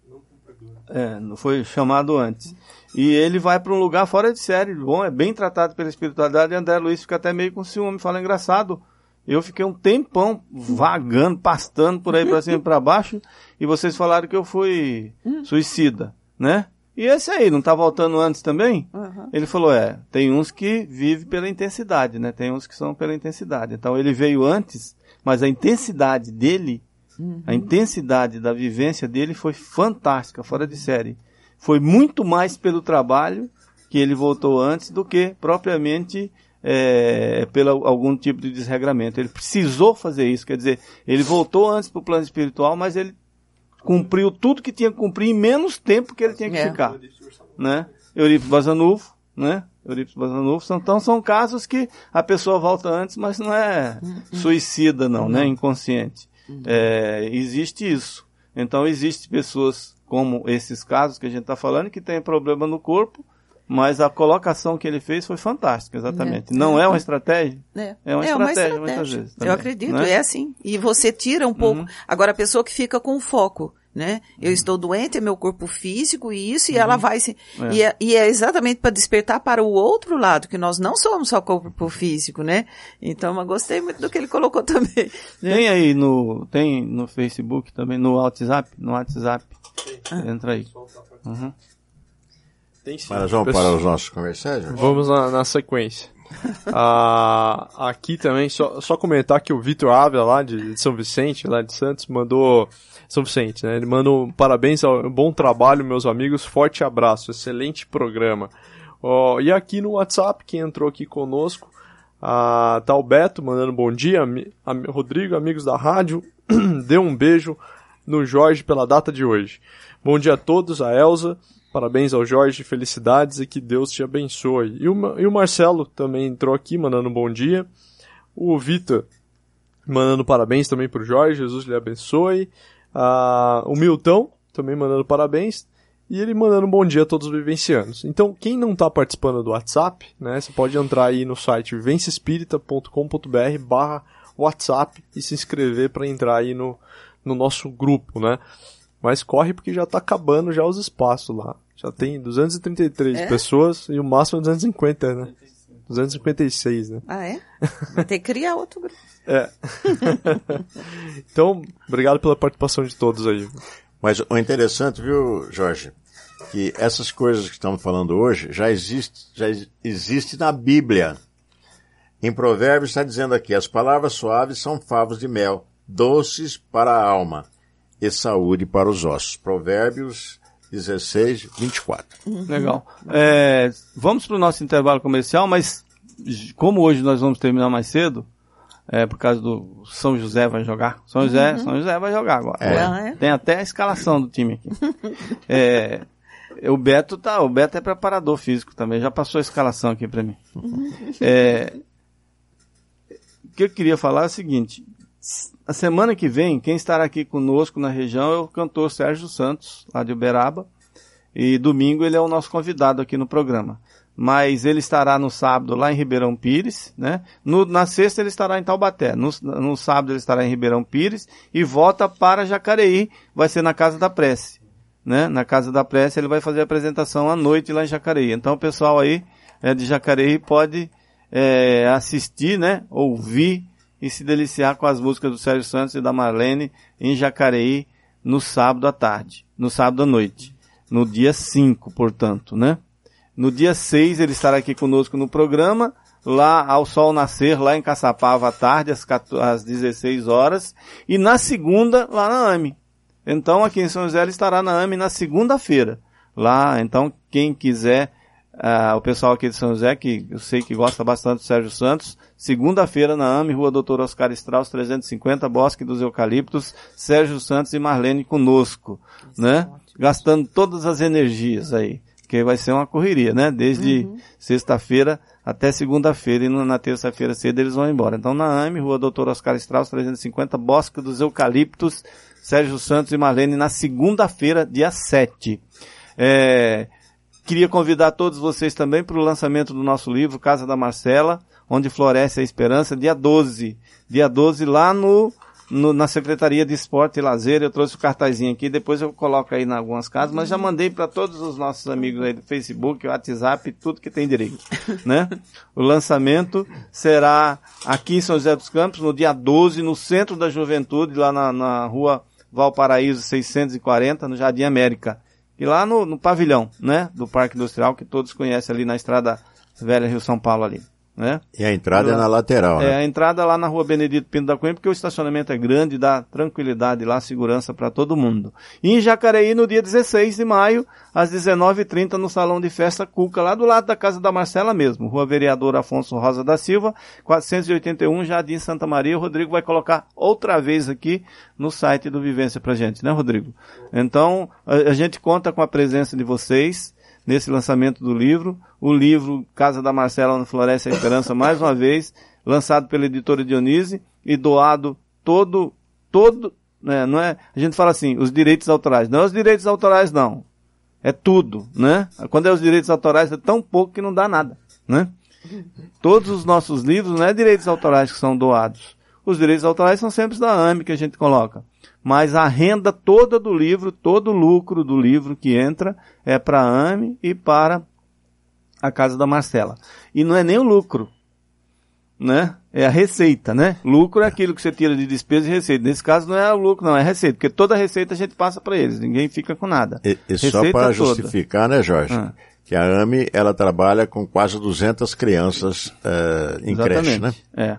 Não foi chamado antes. E ele vai para um lugar fora de série. Bom, é bem tratado pela espiritualidade. E André Luiz fica até meio com ciúme. Fala, engraçado, eu fiquei um tempão vagando, pastando por aí para cima e para baixo. E vocês falaram que eu fui suicida, né? E esse aí, não tá voltando antes também? Ele falou, tem uns que vivem pela intensidade, né? Tem uns que são pela intensidade. Então ele veio antes, mas a intensidade dele, a intensidade da vivência dele foi fantástica, fora de série. Foi muito mais pelo trabalho que ele voltou antes do que propriamente pelo algum tipo de desregramento. Ele precisou fazer isso, quer dizer, ele voltou antes para o plano espiritual, mas ele cumpriu tudo que tinha que cumprir em menos tempo que ele tinha que ficar, né? Eurípides Bazanufo, né? Então são casos que a pessoa volta antes, mas não é suicida não, né? Inconsciente. Existe isso. Então existem pessoas como esses casos que a gente está falando, que tem problema no corpo, mas a colocação que ele fez foi fantástica, exatamente. Não é uma estratégia? É uma estratégia, muitas vezes. Também, eu acredito, né? é assim. E você tira um pouco. Agora, a pessoa que fica com foco, né? Eu estou doente, é meu corpo físico e isso, e ela vai se... E é exatamente para despertar para o outro lado, que nós não somos só corpo físico, né? Então, eu gostei muito do que ele colocou também. Tem aí tem no Facebook também, no WhatsApp? Entra aí. Tem sim. Mas vamos para os nossos comerciais? Vamos na sequência. Aqui também, só comentar que o Vitor Ávila, lá de São Vicente, lá de Santos, mandou... São Vicente, né? Ele mandou parabéns bom trabalho, meus amigos, forte abraço, excelente programa. E aqui no WhatsApp, quem entrou aqui conosco, tá o Beto mandando bom dia, Rodrigo, amigos da rádio, dê um beijo no Jorge pela data de hoje. Bom dia a todos, a Elza, parabéns ao Jorge, felicidades e que Deus te abençoe. E o Marcelo também entrou aqui mandando bom dia. O Vitor mandando parabéns também pro Jorge, Jesus lhe abençoe. O Milton também mandando parabéns. E ele mandando um bom dia a todos os vivencianos. Então, quem não está participando do WhatsApp, né, você pode entrar aí no site vivenciaespírita.com.br/WhatsApp e se inscrever para entrar aí no nosso grupo, né? Mas corre porque já está acabando já os espaços lá. Já tem 233 pessoas e o máximo é 250, né? 256, né? Ah, é? Vai ter que criar outro grupo. Então, obrigado pela participação de todos aí. Mas o interessante, viu, Jorge, que essas coisas que estamos falando hoje já existe na Bíblia. Em Provérbios está dizendo aqui, as palavras suaves são favos de mel, doces para a alma e saúde para os ossos. Provérbios 16, 24. Legal. Vamos para o nosso intervalo comercial, mas como hoje nós vamos terminar mais cedo, por causa do São José vai jogar. São José vai jogar agora. Tem até a escalação do time aqui. O Beto é preparador físico também, já passou a escalação aqui para mim. O que eu queria falar é o seguinte, a semana que vem, quem estará aqui conosco na região é o cantor Sérgio Santos, lá de Uberaba, e domingo ele é o nosso convidado aqui no programa. Mas ele estará no sábado lá em Ribeirão Pires, né? Na sexta ele estará em Taubaté, no sábado ele estará em Ribeirão Pires e volta para Jacareí, vai ser na Casa da Prece, né? Na Casa da Prece ele vai fazer a apresentação à noite lá em Jacareí. Então o pessoal aí de Jacareí pode assistir, né? Ouvir e se deliciar com as músicas do Sérgio Santos e da Marlene em Jacareí no sábado à tarde, no sábado à noite, no dia 5, portanto, né? No dia 6 ele estará aqui conosco no programa, lá ao sol nascer, lá em Caçapava à tarde, às 16 horas, e na segunda, lá na AME. Então aqui em São José ele estará na AME na segunda-feira. Lá, então, quem quiser, o pessoal aqui de São José, que eu sei que gosta bastante do Sérgio Santos, segunda-feira na AME, Rua Dr. Oscar Strauss, 350, Bosque dos Eucaliptos, Sérgio Santos e Marlene conosco, né? Gastando todas as energias aí, que vai ser uma correria, né? Desde sexta-feira até segunda-feira, e na terça-feira cedo eles vão embora. Então na AME, Rua Dr. Oscar Strauss, 350, Bosque dos Eucaliptos, Sérgio Santos e Marlene na segunda-feira, dia 7. Queria convidar todos vocês também para o lançamento do nosso livro, Casa da Marcela, onde floresce a esperança, dia 12. Dia 12 lá na Secretaria de Esporte e Lazer. Eu trouxe o cartazinho aqui, depois eu coloco aí em algumas casas, mas já mandei para todos os nossos amigos aí do Facebook, WhatsApp, tudo que tem direito, né? O lançamento será aqui em São José dos Campos, no dia 12, no Centro da Juventude, lá na Rua Valparaíso 640, no Jardim América. E lá no pavilhão, né, do Parque Industrial, que todos conhecem ali na Estrada Velha Rio São Paulo ali, né? E a entrada é na lateral, né? A entrada lá na Rua Benedito Pinto da Cunha, porque o estacionamento é grande, dá tranquilidade lá, segurança para todo mundo. E em Jacareí, no dia 16 de maio, às 19h30, no Salão de Festa Cuca, lá do lado da Casa da Marcela mesmo, Rua Vereador Afonso Rosa da Silva, 481, Jardim Santa Maria. O Rodrigo vai colocar outra vez aqui no site do Vivência pra gente, né, Rodrigo? Então, a gente conta com a presença de vocês nesse lançamento do livro. O livro Casa da Marcela no Floresce a Esperança, mais uma vez, lançado pela editora Dionise e doado todo, né, não é, a gente fala assim, os direitos autorais. Não é os direitos autorais, não. É tudo, né? Quando é os direitos autorais é tão pouco que não dá nada, né? Todos os nossos livros não é direitos autorais que são doados. Os direitos autorais são sempre da AME que a gente coloca. Mas a renda toda do livro, todo o lucro do livro que entra é para a AME e para a Casa da Marcela. E não é nem o lucro, né? É a receita, né? Lucro é aquilo que você tira de despesa e receita. Nesse caso não é o lucro, não, é a receita. Porque toda a receita a gente passa para eles, ninguém fica com nada. E só para justificar, né, Jorge? Que a AME, ela trabalha com quase 200 crianças em creche, né?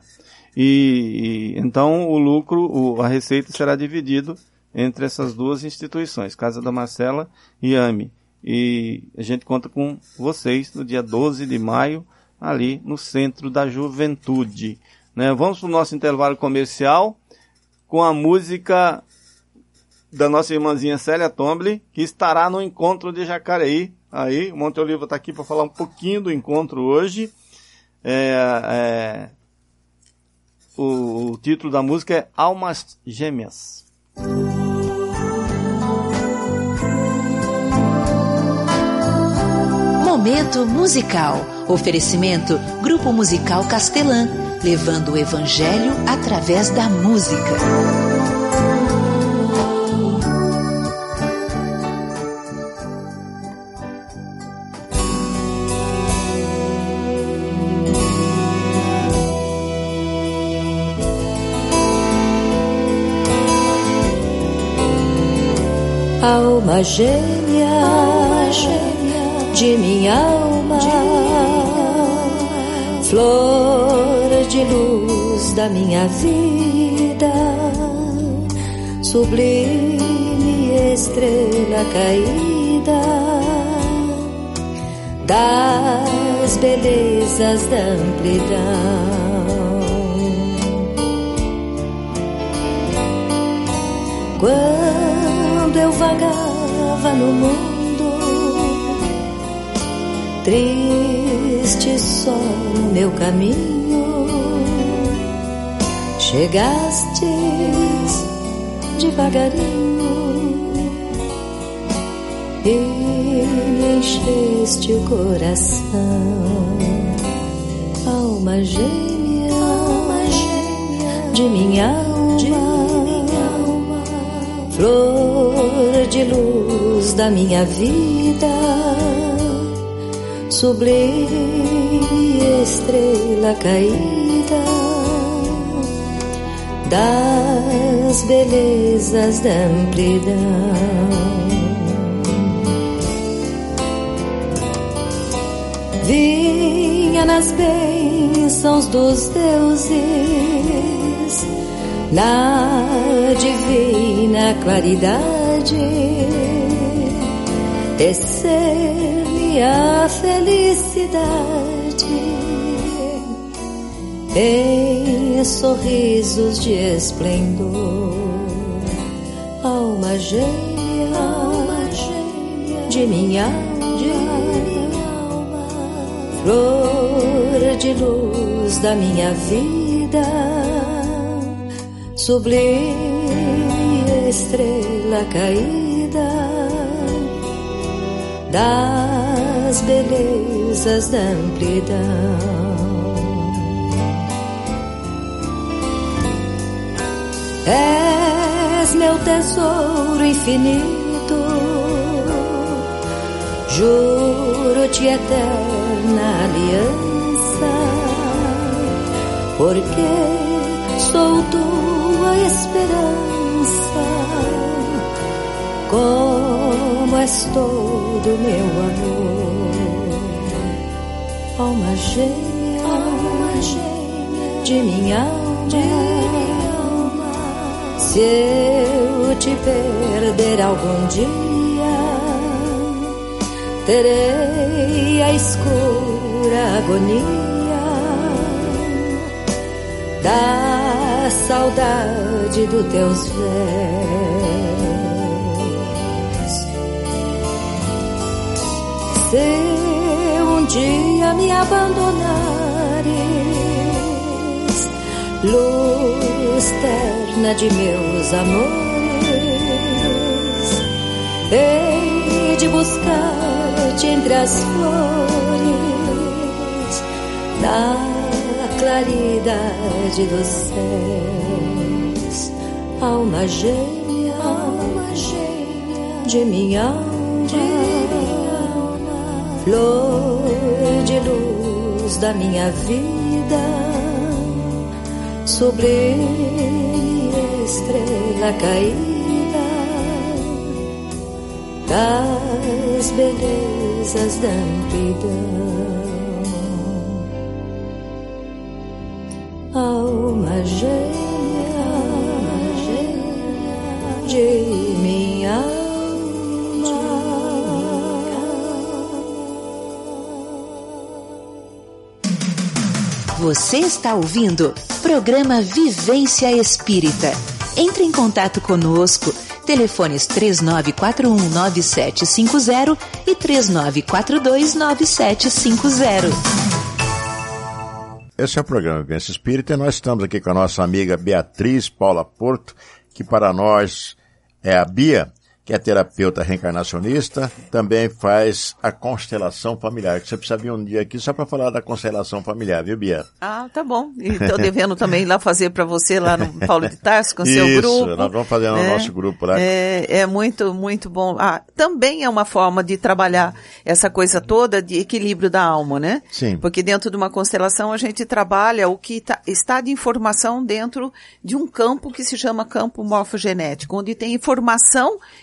E então o lucro, a receita será dividido entre essas duas instituições, Casa da Marcela e AME. E a gente conta com vocês no dia 12 de maio, ali no Centro da Juventude, né? Vamos para o nosso intervalo comercial com a música da nossa irmãzinha Célia Tombli, que estará no encontro de Jacareí. Aí, o Monte Oliva está aqui para falar um pouquinho do encontro hoje. O título da música é Almas Gêmeas. Momento musical. Oferecimento Grupo Musical Castelã, levando o evangelho através da música. alma gêmea de minha alma, flor de luz da minha vida, sublime estrela caída das belezas da amplidão. Quando eu vagava no mundo, triste só no meu caminho, chegastes devagarinho e me encheste o coração. Alma gêmea de minha alma, flor de luz da minha vida, sublime estrela caída das belezas da amplidão. Vinha nas bênçãos dos deuses, na divina claridade, tecer-me a felicidade em sorrisos de esplendor. Alma gêmea de minha alma, flor de luz da minha vida, sublime estrela caída das belezas da amplidão. És meu tesouro infinito, juro-te eterna aliança, porque sou tua esperança, como és todo meu amor. Alma gêmea de minha alma, se eu te perder algum dia, terei a escura agonia da saudade dos teus versos. Se um dia me abandonares, luz terna de meus amores, hei de buscar-te entre as flores, na claridade dos céus. Alma gêmea de minha alma, flor de luz da minha vida, sublime estrela caída das belezas da amplidão. Alma gêmea de minha alma. Você está ouvindo Programa Vivência Espírita. Entre em contato conosco. Telefones 3941-9750 e 3942-9750. Esse é o programa Vivência Espírita e nós estamos aqui com a nossa amiga Beatriz Paula Porto, que para nós é a Bia, que é terapeuta reencarnacionista, também faz a constelação familiar, que você precisa vir um dia aqui só para falar da constelação familiar, viu, Bia? Ah, tá bom. E estou devendo também lá fazer para você lá no Paulo de Tarso, com o seu grupo. Isso, nós vamos fazer no nosso grupo lá. É muito, muito bom. Também é uma forma de trabalhar essa coisa toda de equilíbrio da alma, né? Sim. Porque dentro de uma constelação a gente trabalha o que está de informação dentro de um campo que se chama campo morfogenético, onde tem informação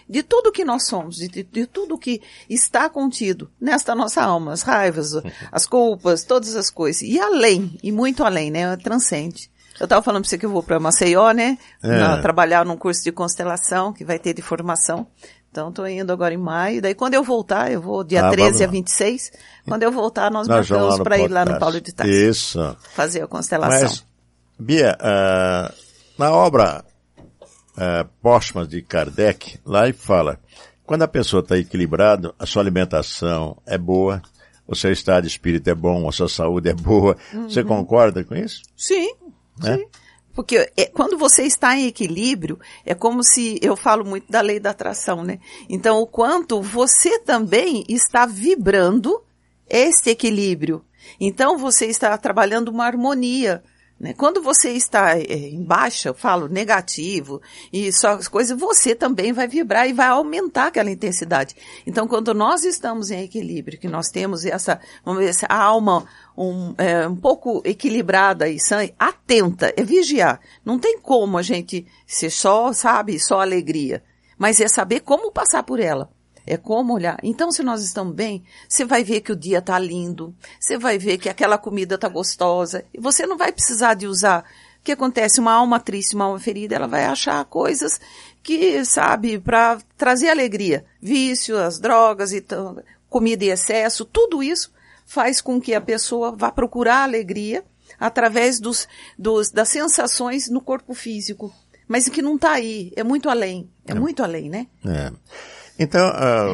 de tudo que nós somos, de tudo que está contido nesta nossa alma, as raivas, as culpas, todas as coisas. E além, e muito além, né? Transcende. Eu estava falando para você que eu vou para Maceió, né? Trabalhar num curso de constelação, que vai ter de formação. Então, estou indo agora em maio. Daí, quando eu voltar, eu vou dia 13 a 26. Quando eu voltar, nós marcamos para ir lá no Paulo de Tarso. Isso. Fazer a constelação. Mas, Bia, na obra póstuma de Kardec, lá ele fala, quando a pessoa está equilibrada, a sua alimentação é boa, o seu estado de espírito é bom, a sua saúde é boa. Você concorda com isso? Sim, sim. Porque quando você está em equilíbrio, é como se, eu falo muito da lei da atração, né? Então, o quanto você também está vibrando este equilíbrio. Então, você está trabalhando uma harmonia, né? Quando você está em baixa, eu falo negativo, e só as coisas, você também vai vibrar e vai aumentar aquela intensidade. Então, quando nós estamos em equilíbrio, que nós temos essa, vamos ver, a alma um pouco equilibrada e sã, atenta, é vigiar. Não tem como a gente ser só alegria, mas é saber como passar por ela. É como olhar. Então, se nós estamos bem, você vai ver que o dia está lindo, você vai ver que aquela comida está gostosa, e você não vai precisar de usar. O que acontece? Uma alma triste, uma alma ferida, ela vai achar coisas que, para trazer alegria. Vício, as drogas, comida em excesso, tudo isso faz com que a pessoa vá procurar alegria através das sensações no corpo físico. Mas que não está aí, é muito além. Muito além, né? Então,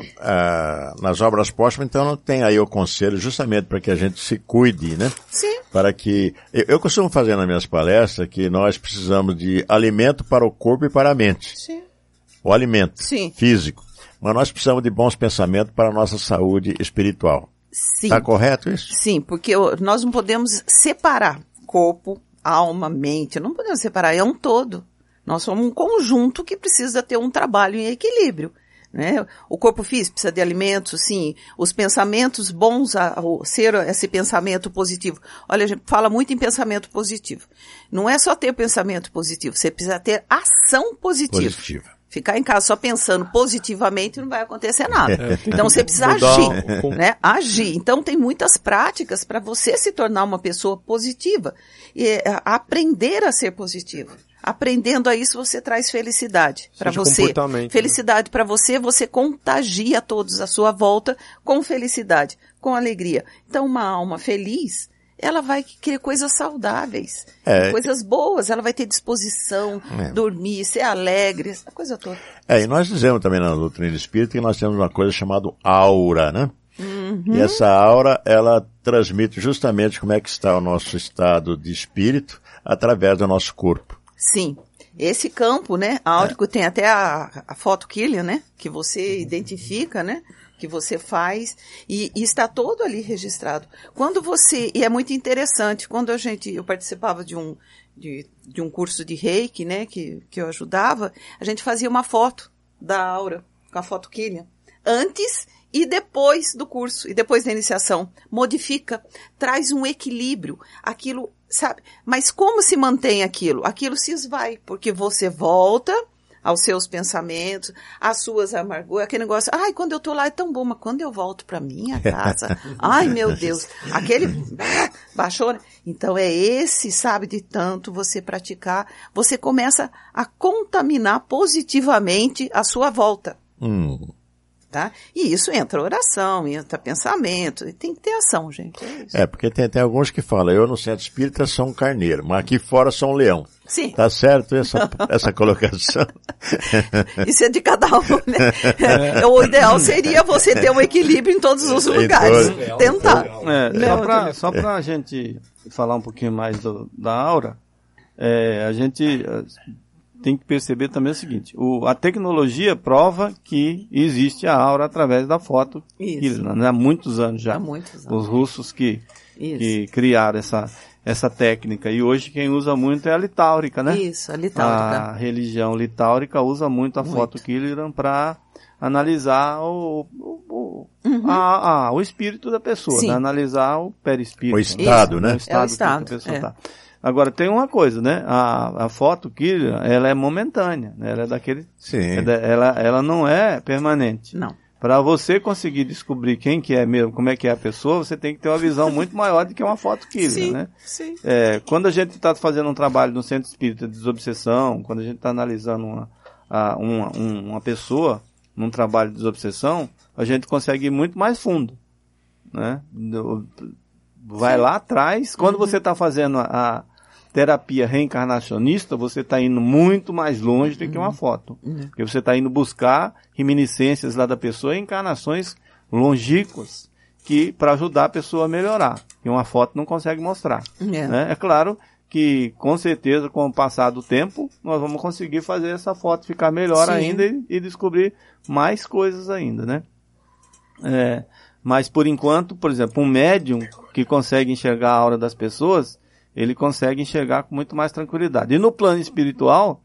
nas obras póstumas, então, não tem aí o conselho justamente para que a gente se cuide, né? Sim. Para que, eu costumo fazer nas minhas palestras que nós precisamos de alimento para o corpo e para a mente. Sim. O alimento Sim. físico. Mas nós precisamos de bons pensamentos para a nossa saúde espiritual. Sim. Está correto isso? Sim, porque nós não podemos separar corpo, alma, mente, não podemos separar, é um todo. Nós somos um conjunto que precisa ter um trabalho em equilíbrio. Né? O corpo físico precisa de alimentos, sim. Os pensamentos bons, ser esse pensamento positivo. Olha, a gente fala muito em pensamento positivo. Não é só ter pensamento positivo, você precisa ter ação positiva. Ficar em casa só pensando positivamente não vai acontecer nada. Então você precisa agir, né? Agir. Então tem muitas práticas para você se tornar uma pessoa positiva. E aprender a ser positivo. Aprendendo a isso, você traz felicidade para você. Felicidade para você, você contagia todos à sua volta com felicidade, com alegria. Então, uma alma feliz, ela vai querer coisas saudáveis, coisas boas, ela vai ter disposição, dormir, ser alegre, essa coisa toda. E nós dizemos também na doutrina espírita que nós temos uma coisa chamada aura, né? E essa aura, ela transmite justamente como é que está o nosso estado de espírito através do nosso corpo. Sim. Esse campo, né, áurico, tem até a foto Killian, né, que você identifica, né, que você faz, e está todo ali registrado. Quando e é muito interessante, quando eu participava de um curso de Reiki, né, que eu ajudava, a gente fazia uma foto da aura, com a foto Killian, antes e depois do curso, e depois da iniciação. Modifica, traz um equilíbrio, aquilo, sabe? Mas como se mantém aquilo? Aquilo se esvai, porque você volta aos seus pensamentos, às suas amarguras, aquele negócio, quando eu tô lá é tão bom, mas quando eu volto pra minha casa, meu Deus, aquele, baixou, né? Então é esse, sabe, de tanto você praticar, você começa a contaminar positivamente a sua volta. Tá? E isso entra oração, entra pensamento, e tem que ter ação, gente. É isso. Porque tem alguns que falam, eu no centro espírita sou um carneiro, mas aqui fora sou um leão. Sim. Tá certo essa colocação? Isso é de cada um, né? O ideal seria você ter um equilíbrio em todos os lugares. Tentar. Só pra gente falar um pouquinho mais da aura, a gente tem que perceber também o seguinte, a tecnologia prova que existe a aura através da foto. Isso. Há muitos anos já. Há muitos anos. Os russos que criaram essa técnica. E hoje quem usa muito é a litáurica, né? Isso, a litáurica. A religião litáurica usa muito a foto Killian para analisar o espírito da pessoa, né? Analisar o perispírito. O estado, né? O estado que a pessoa tá. Agora, tem uma coisa, né? A foto Killian, ela é momentânea, né? Ela é daquele... Sim. Ela não é permanente. Não. Para você conseguir descobrir quem que é mesmo, como é que é a pessoa, você tem que ter uma visão muito maior do que uma foto Killian, né? Sim. Quando a gente está fazendo um trabalho no Centro Espírita de Desobsessão, quando a gente está analisando uma pessoa num trabalho de desobsessão, a gente consegue ir muito mais fundo, né? Vai lá atrás. Quando você está fazendo a terapia reencarnacionista, você está indo muito mais longe do que uma foto. Porque você está indo buscar reminiscências lá da pessoa e encarnações longínquas para ajudar a pessoa a melhorar. Que uma foto não consegue mostrar. Né? É claro que, com certeza, com o passar do tempo, nós vamos conseguir fazer essa foto ficar melhor ainda e descobrir mais coisas ainda, né? Mas, por enquanto, por exemplo, um médium que consegue enxergar a aura das pessoas, ele consegue enxergar com muito mais tranquilidade. E no plano espiritual,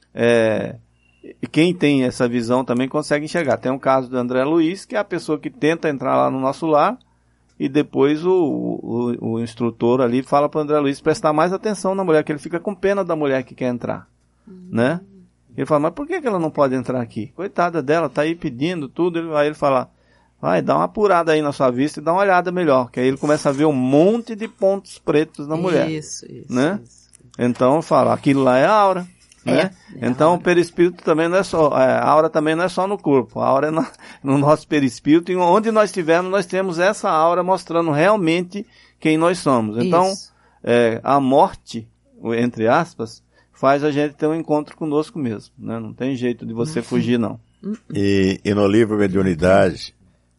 quem tem essa visão também consegue enxergar. Tem um caso do André Luiz, que é a pessoa que tenta entrar lá no nosso lar, e depois o instrutor ali fala para o André Luiz prestar mais atenção na mulher, que ele fica com pena da mulher que quer entrar, né? Ele fala, mas por que ela não pode entrar aqui? Coitada dela, tá aí pedindo tudo. Aí ele fala, vai, dá uma apurada aí na sua vista e dá uma olhada melhor, que aí ele começa a ver um monte de pontos pretos na mulher. Isso, né? Então fala, aquilo lá é a aura. Né? Então o perispírito também não é só, a aura também não é só no corpo, a aura é no nosso perispírito, e onde nós estivermos, nós temos essa aura mostrando realmente quem nós somos. Então, a morte, entre aspas, faz a gente ter um encontro conosco mesmo, né? Não tem jeito de você fugir, não. E no livro Mediunidade,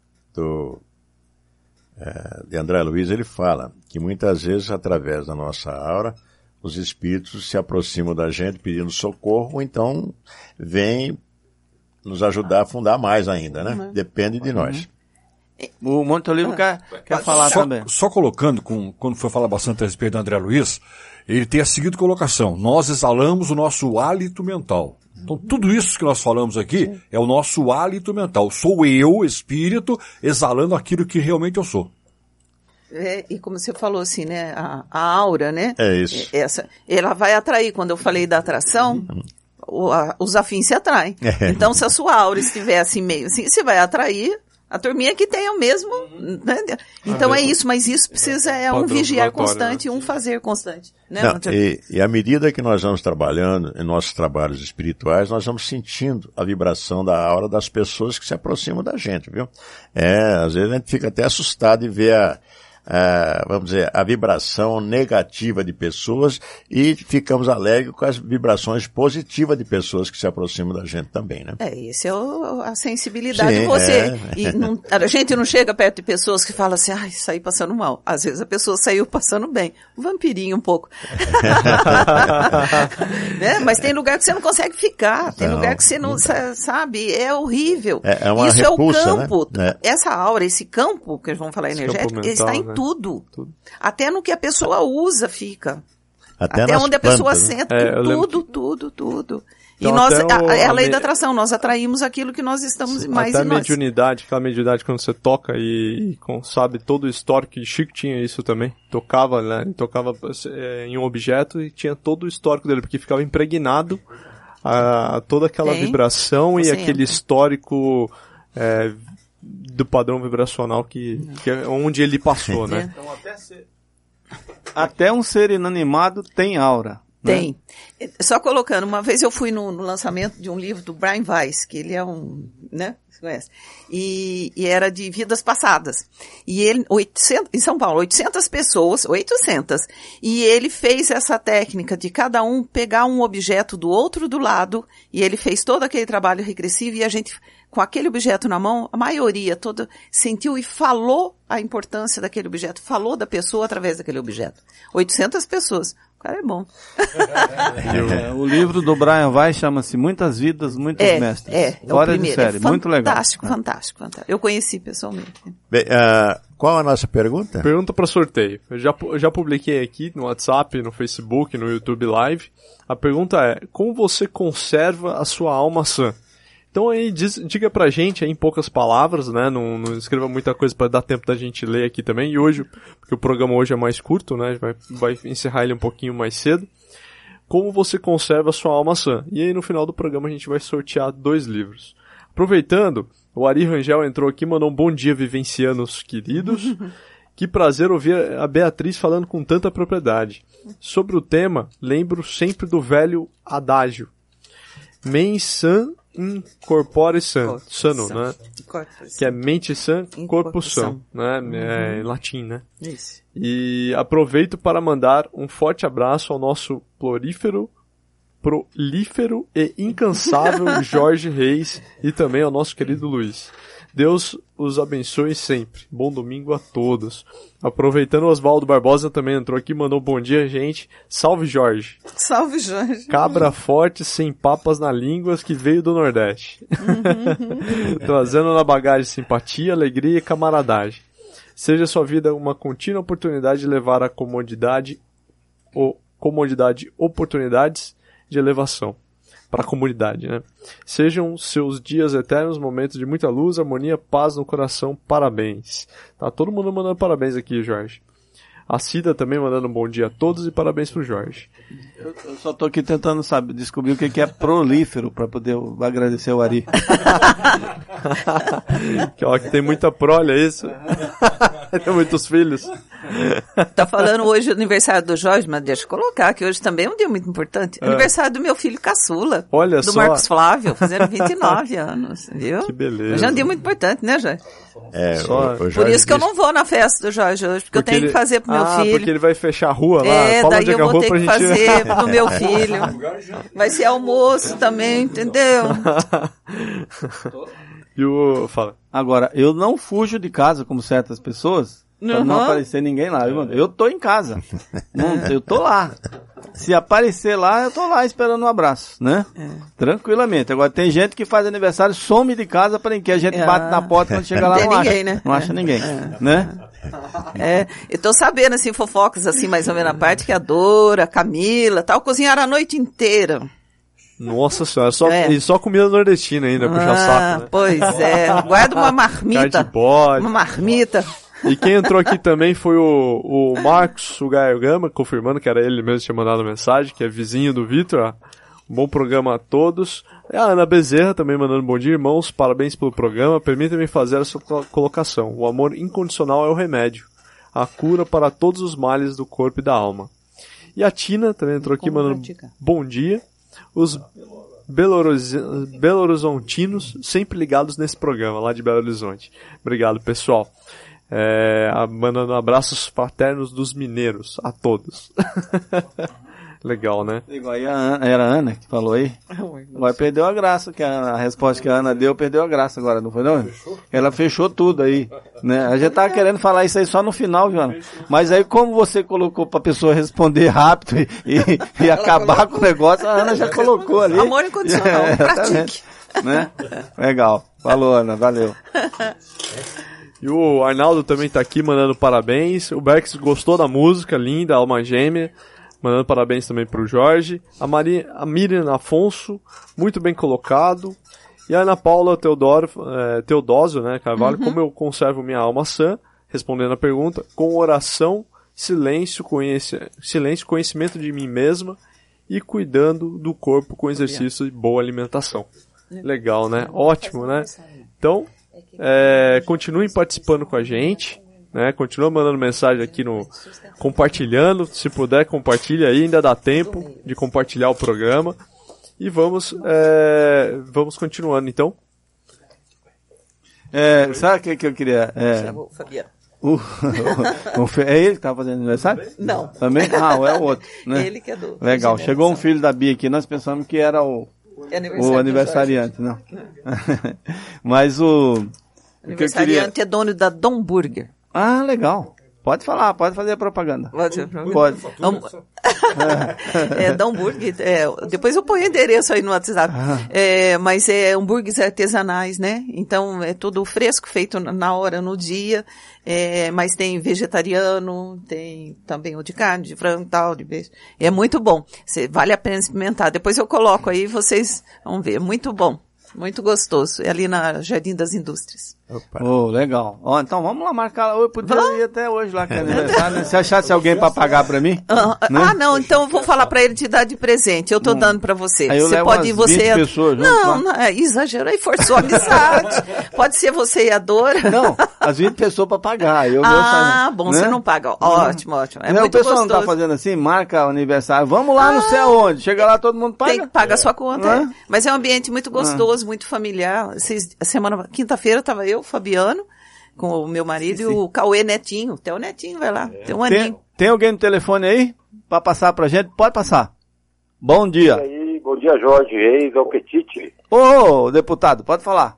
de André Luiz, ele fala que muitas vezes, através da nossa aura, os espíritos se aproximam da gente pedindo socorro, ou então vêm nos ajudar a afundar mais ainda, né? Depende de nós. O Monte Olivo quer falar também. Só colocando, quando foi falar bastante a respeito do André Luiz, ele tem a seguinte colocação: nós exalamos o nosso hálito mental. Então, tudo isso que nós falamos aqui é o nosso hálito mental. Sou eu, espírito, exalando aquilo que realmente eu sou. E como você falou assim, né, a aura, né? É isso. Ela vai atrair. Quando eu falei da atração, os afins se atraem. Então, se a sua aura estiver assim, meio assim, você vai atrair a turminha que tem o mesmo, né? Então é isso, mas isso precisa, um vigiar constante, um fazer constante. Né? Não, e à medida que nós vamos trabalhando em nossos trabalhos espirituais, nós vamos sentindo a vibração da aura das pessoas que se aproximam da gente, viu? Às vezes a gente fica até assustado em ver vamos dizer, a vibração negativa de pessoas, e ficamos alegres com as vibrações positivas de pessoas que se aproximam da gente também, né? Isso é a sensibilidade. Sim, a gente não chega perto de pessoas que falam assim, saí passando mal. Às vezes a pessoa saiu passando bem. Um vampirinho um pouco. Né? Mas tem lugar que você não consegue ficar. Tem lugar que você não sabe. É horrível. Isso repulsa, é o campo. Né? Essa aura, esse campo, que eles vão falar energético, ele está em tudo. Até no que a pessoa usa fica. Até onde a pessoa senta. Tudo. Então, e nós, é a lei da atração, nós atraímos aquilo que nós estamos mais em nós. Até a mediunidade, aquela mediunidade quando você toca e sabe todo o histórico, e Chico tinha isso também, tocava, né, ele tocava em um objeto e tinha todo o histórico dele, porque ficava impregnado toda aquela vibração e aquele histórico do padrão vibracional que é onde ele passou, né? Então, até um ser inanimado tem aura. Tem. Né? Só colocando, uma vez eu fui no lançamento de um livro do Brian Weiss, que ele é né? Você conhece? E era de vidas passadas. E ele, em São Paulo, 800 pessoas, 800. E ele fez essa técnica de cada um pegar um objeto do outro do lado, e ele fez todo aquele trabalho regressivo, e a gente, com aquele objeto na mão, a maioria toda sentiu e falou a importância daquele objeto, falou da pessoa através daquele objeto. 800 pessoas. cara é bom. O livro do Brian Weiss chama-se Muitas Vidas, Muitos Mestres. É Fora o primeiro. de série, muito legal. Fantástico. Eu conheci pessoalmente. Bem, qual a nossa pergunta? Pergunta para sorteio. Eu já publiquei aqui no WhatsApp, no Facebook, no YouTube Live. A pergunta é: como você conserva a sua alma sã? Então aí diga pra gente aí em poucas palavras, né? Não escreva muita coisa para dar tempo da gente ler aqui também. E hoje, porque o programa hoje é mais curto, né? Vai encerrar ele um pouquinho mais cedo. Como você conserva a sua alma sã? E aí no final do programa a gente vai sortear 2 livros. Aproveitando, o Ari Rangel entrou aqui e mandou um bom dia, vivencianos queridos. Que prazer ouvir a Beatriz falando com tanta propriedade. Sobre o tema, lembro sempre do velho adágio. Mens san in corpore sano, né? Que é mente sã, corpo são, né? É em latim, né? Isso. E aproveito para mandar um forte abraço ao nosso prolífero e incansável Jorge Reis e também ao nosso querido Luiz. Deus os abençoe sempre. Bom domingo a todos. Aproveitando, o Oswaldo Barbosa também entrou aqui, mandou um bom dia, gente. Salve, Jorge. Salve, Jorge. Cabra forte, sem papas na língua, que veio do Nordeste. Trazendo na bagagem simpatia, alegria e camaradagem. Seja sua vida uma contínua oportunidade de levar a comodidade oportunidades de elevação. Para a comunidade, né? Sejam seus dias eternos momentos de muita luz, harmonia, paz no coração. Parabéns. Tá todo mundo mandando parabéns aqui, Jorge. A Cida também mandando um bom dia a todos e parabéns pro Jorge. Eu só tô aqui tentando descobrir o que é prolífero para poder agradecer o Ari. Que tem muita prole, é isso? Tem muitos filhos. Tá falando hoje do aniversário do Jorge, mas deixa eu colocar que hoje também é um dia muito importante. Aniversário do meu filho caçula. Olha do só. Marcos Flávio, fazendo 29 anos, viu? Que beleza. Hoje é um dia muito importante, né, Jorge? Por isso que eu não vou na festa do Jorge hoje, porque eu tenho que fazer pro meu filho. Porque ele vai fechar a rua lá. Fala daí eu vou ter que gente... fazer pro meu filho. Vai ser almoço também, entendeu? Fala. Agora, eu não fujo de casa como certas pessoas, pra não aparecer ninguém lá. Eu tô em casa. Eu tô lá. Se aparecer lá, eu tô lá esperando um abraço, né? Tranquilamente. Agora, tem gente que faz aniversário, some de casa para que a gente bate na porta quando chega lá não acha. Né? Não acha ninguém, né? Eu tô sabendo, assim, fofocas, assim, mais ou menos na parte que a Dora, a Camila, tal, cozinharam a noite inteira. Nossa senhora, e só comida nordestina ainda, puxar saco, né? Pois é, guarda uma marmita. Uma marmita. E quem entrou aqui também foi o Marcos, o Gaio Gama, confirmando que era ele mesmo que tinha mandado a mensagem, que é vizinho do Vitor. Um bom programa a todos. E a Ana Bezerra também mandando um bom dia, irmãos, parabéns pelo programa. Permita-me fazer essa colocação. O amor incondicional é o remédio, a cura para todos os males do corpo e da alma. E a Tina também entrou aqui mandando bom dia. Os belo-horizontinos sempre ligados nesse programa, lá de Belo Horizonte. Obrigado, pessoal. Mandando abraços fraternos dos mineiros a todos. Legal, né? Igual era a Ana que falou aí. Agora perdeu a graça, que a resposta que a Ana deu perdeu a graça agora, não foi não? Ela fechou tudo aí, né? A gente tava querendo falar isso aí só no final, viu, Ana? Mas aí como você colocou pra pessoa responder rápido e acabar com o negócio, a Ana já colocou ali. Amor incondicional, pratique. Né? Legal. Falou, Ana, valeu. E o Arnaldo também tá aqui mandando parabéns. O Bex gostou da música, linda, alma gêmea. Mandando parabéns também pro Jorge. A Miriam Afonso, muito bem colocado. E a Ana Paula Teodósio, né, Carvalho, como eu conservo minha alma sã, respondendo a pergunta, com oração, silêncio, conhecimento de mim mesma e cuidando do corpo com exercício e boa alimentação. Legal, né? Ótimo, né? Então, continuem participando com a gente. Né, continua mandando mensagem aqui compartilhando, se puder compartilha aí, ainda dá tempo de compartilhar o programa e vamos continuando então. Sabe o que eu queria? Chamou o Fabiano. É ele que estava fazendo aniversário? Não. Também? É o outro, né? Ele que é do... Legal, chegou um filho da Bia aqui, nós pensamos que era o aniversariante, não. Mas o aniversariante é dono da Dom Burger. Ah, legal. Pode falar, pode fazer a propaganda. Pode. Pode. Da hambúrguer. Depois eu ponho o endereço aí no WhatsApp. Mas é hambúrgueres artesanais, né? Então é tudo fresco, feito na hora, no dia. Mas tem vegetariano, tem também o de carne, de frango e tal, de beijo. É muito bom. Vale a pena experimentar. Depois eu coloco aí, vocês vão ver. Muito bom. Muito gostoso. É ali na Jardim das Indústrias. Legal. Então vamos lá marcar. Eu podia ir até hoje lá, que é aniversário, né? Se achasse alguém para pagar para mim? Né? Não, então eu vou falar para ele te dar de presente. Eu tô dando para você. Aí eu você levo pode ir, você 20 pessoas junto, não, exagerou e forçou a amizade. Pode ser você e a Dora. Não, as 20 pessoas para pagar. Bom, né? você não paga. Ótimo. É não, muito o pessoal gostoso. não tá fazendo assim, marca o aniversário. Vamos lá, não sei aonde. Chega lá, todo mundo paga. Tem que pagar a sua conta. Mas é um ambiente muito gostoso, muito familiar. Quinta-feira tava eu, Fabiano, com o meu marido e o Cauê Netinho. Até o Netinho vai lá. Tem um aninho. Tem alguém no telefone aí para passar pra gente? Pode passar. Bom dia. E aí, bom dia, Jorge Reis, ao Petite. Ô, deputado, pode falar.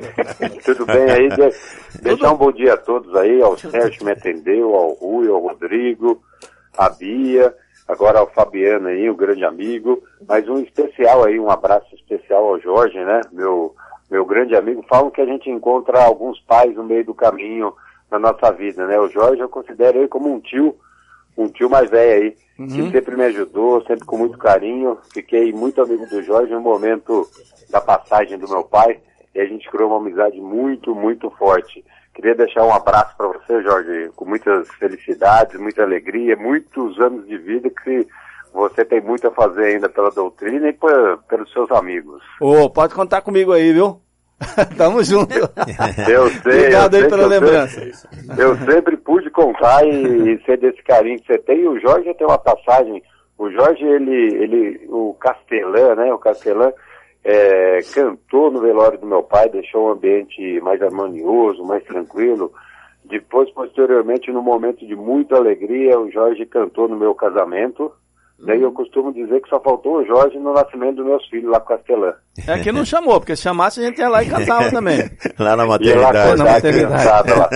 Tudo bem aí? Deixar um bom dia a todos aí, ao Sérgio que me atendeu, ao Rui, ao Rodrigo, a Bia, agora ao Fabiano aí, um grande amigo. Mas um especial aí, um abraço especial ao Jorge, né? Meu grande amigo. Falam que a gente encontra alguns pais no meio do caminho na nossa vida, né? O Jorge eu considero ele como um tio mais velho aí, que sempre me ajudou, sempre com muito carinho. Fiquei muito amigo do Jorge no momento da passagem do meu pai, e a gente criou uma amizade muito, muito forte. Queria deixar um abraço para você, Jorge, com muitas felicidades, muita alegria, muitos anos de vida que você tem muito a fazer ainda pela doutrina e pelos seus amigos. Pode contar comigo aí, viu? Tamo junto. Eu sei. Obrigado aí pela lembrança. Eu sempre pude contar e ser desse carinho que você tem. E o Jorge tem uma passagem. O Jorge, o Castelã, né? O Castelã cantou no velório do meu pai, deixou o ambiente mais harmonioso, mais tranquilo. Depois, posteriormente, num momento de muita alegria, o Jorge cantou no meu casamento. Daí eu costumo dizer que só faltou o Jorge no nascimento dos meus filhos lá com Castelã. É que não chamou, porque se chamasse a gente ia lá e cantava também. Lá na maternidade. Lá.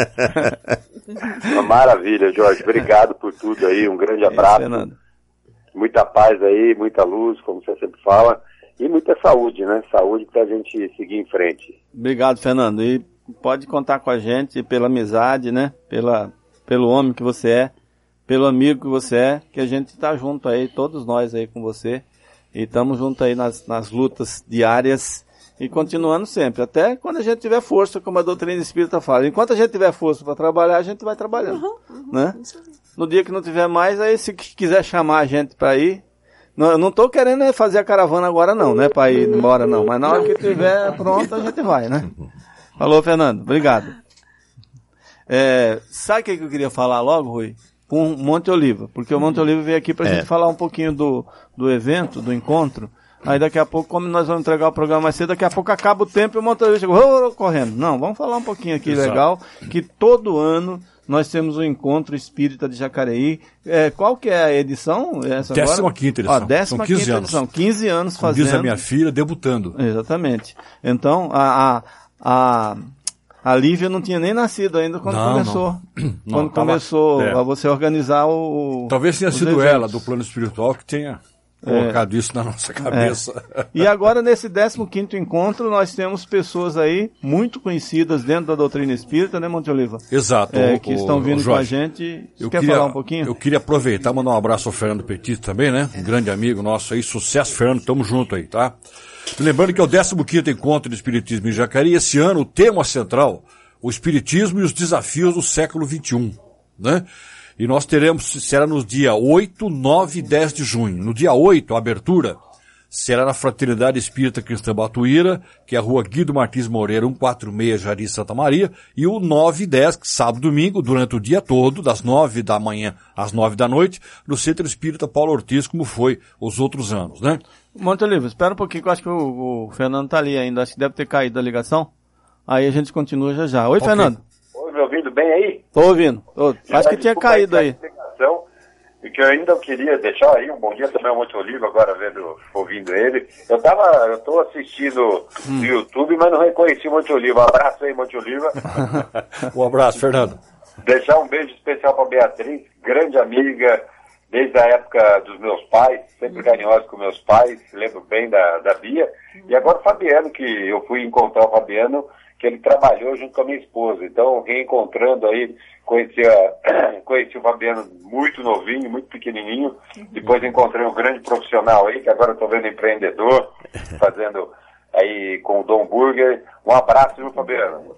Uma maravilha, Jorge. Obrigado por tudo aí. Um grande abraço. Muita paz aí, muita luz, como você sempre fala. E muita saúde, né? Saúde pra gente seguir em frente. Obrigado, Fernando. E pode contar com a gente pela amizade, né? Pelo homem que você é. Pelo amigo que você é, que a gente tá junto aí, todos nós aí com você, e estamos juntos aí nas lutas diárias, e continuando sempre, até quando a gente tiver força, como a doutrina espírita fala. Enquanto a gente tiver força para trabalhar, a gente vai trabalhando, né? No dia que não tiver mais, aí se quiser chamar a gente para ir, eu não tô querendo fazer a caravana agora não, né, para ir embora não, mas na hora que tiver pronto, a gente vai, né? Falou, Fernando, obrigado. Sabe o que eu queria falar logo, Rui? Com Monte Oliva, porque o Monte Oliva veio aqui pra gente falar um pouquinho do evento, do encontro. Aí daqui a pouco, como nós vamos entregar o programa mais cedo, daqui a pouco acaba o tempo e o Monte Oliva chegou correndo. Não, vamos falar um pouquinho aqui. Exato. Legal, que todo ano nós temos o Encontro Espírita de Jacareí. Qual que é a edição? Essa 15ª edição. 15ª edição. 15 anos fazendo. Diz a minha filha, debutando. Exatamente. Então, a Lívia não tinha nem nascido ainda quando começou. Quando começou a você organizar o... Talvez tenha sido eventos. Ela, do plano espiritual, que tenha colocado isso na nossa cabeça. E agora, nesse 15º encontro, nós temos pessoas aí muito conhecidas dentro da doutrina espírita, né, Monte Oliva? Exato. Que estão vindo com a gente. Quer falar um pouquinho? Eu queria aproveitar e mandar um abraço ao Fernando Petit também, né? Um grande amigo nosso aí. Sucesso, Fernando. Tamo junto aí, tá? Lembrando que é o 15º Encontro de Espiritismo em Jacareí. Esse ano, o tema central, o Espiritismo e os desafios do século XXI, né? E nós será nos dias 8, 9 e 10 de junho. No dia 8, a abertura será na Fraternidade Espírita Cristã Batuíra, que é a rua Guido Martins Moreira, 146, Jardim Santa Maria. E o 9 e 10, sábado e domingo, durante o dia todo, das 9 da manhã às 9 da noite, no Centro Espírita Paulo Ortiz, como foi os outros anos, né? Monte Oliva, espera um pouquinho que eu acho que o Fernando tá ali ainda. Acho que deve ter caído a ligação. Aí a gente continua já já. Oi, okay. Fernando. Oi, me ouvindo bem aí? Tô ouvindo. Acho que tinha caído aí. E que eu ainda queria deixar aí um bom dia também ao Monte Oliva, agora ouvindo ele. Eu tô assistindo no YouTube, mas não reconheci o Monte Oliva. Um abraço aí, Monte Oliva. Um abraço, Fernando. Deixar um beijo especial pra Beatriz, grande amiga, desde a época dos meus pais, sempre carinhoso com meus pais, lembro bem da Bia. E agora o Fabiano, que eu fui encontrar o Fabiano, que ele trabalhou junto com a minha esposa. Então, reencontrando aí, conheci o Fabiano muito novinho, muito pequenininho. Depois encontrei um grande profissional aí, que agora estou vendo empreendedor, fazendo aí com o Dom Burger. Um abraço, viu, Fabiano?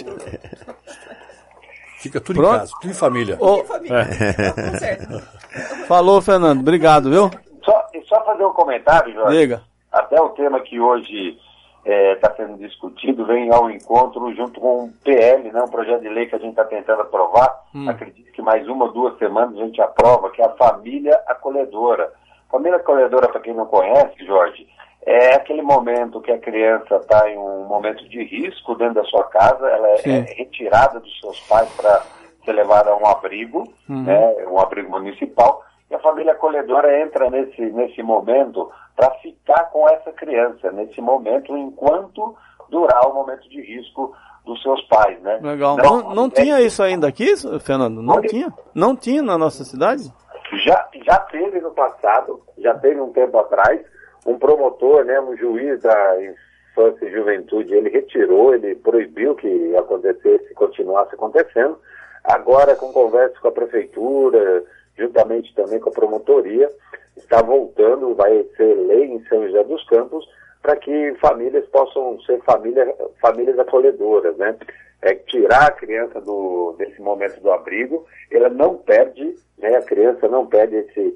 Fica tudo em casa, tudo em família. Tudo em família. Tá certo. Falou, Fernando. Obrigado, viu? Só fazer um comentário, Jorge. Diga. Até o tema que hoje está sendo discutido vem ao encontro junto com o PL, né, um projeto de lei que a gente está tentando aprovar. Acredito que mais 1 ou 2 semanas a gente aprova, que é a família acolhedora. Família acolhedora, para quem não conhece, Jorge, é aquele momento que a criança está em um momento de risco dentro da sua casa, ela é retirada dos seus pais para ser levada a um abrigo, né, um abrigo municipal, e a família acolhedora entra nesse momento para ficar com essa criança, nesse momento, enquanto durar o momento de risco dos seus pais, né? Legal. Não tinha isso ainda aqui, Fernando? Não tinha na nossa cidade? Já teve no passado, já teve um tempo atrás, um promotor, né, um juiz da infância e juventude, ele retirou, ele proibiu que acontecesse, continuasse acontecendo. Agora, com conversa com a prefeitura, juntamente também com a promotoria, está voltando, vai ser lei em São José dos Campos, para que famílias possam ser famílias acolhedoras, né? Tirar a criança desse momento do abrigo, ela não perde, né? A criança não perde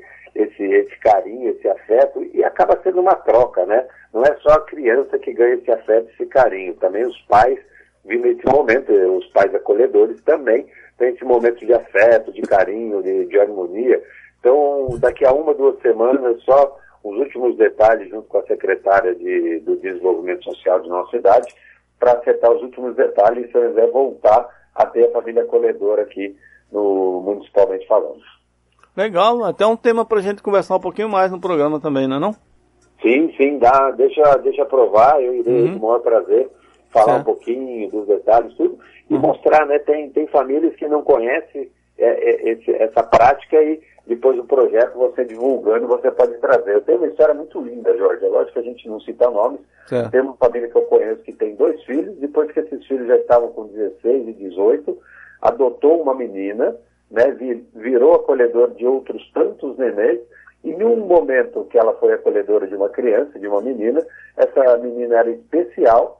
esse carinho, esse afeto, e acaba sendo uma troca, né? Não é só a criança que ganha esse afeto, esse carinho, também os pais vivem esse momento, os pais acolhedores também têm esse momento de afeto, de carinho, de harmonia. Então, daqui a 1 ou 2 semanas, só os últimos detalhes, junto com a secretária do Desenvolvimento Social de nossa cidade, para acertar os últimos detalhes e São José voltar a ter a família acolhedora aqui, municipalmente falando. Legal, até um tema para a gente conversar um pouquinho mais no programa também, não é não? Sim, dá. Deixa aprovar, eu irei com o maior prazer falar um pouquinho dos detalhes, tudo, e mostrar, né, tem famílias que não conhecem essa prática e depois do projeto, você divulgando, você pode trazer. Eu tenho uma história muito linda, Jorge, é lógico que a gente não cita nomes, tem uma família que eu conheço que tem 2 filhos, depois que esses filhos já estavam com 16 e 18, adotou uma menina, né, virou acolhedor de outros tantos nenês, e em um momento que ela foi acolhedora de uma criança, de uma menina, essa menina era especial,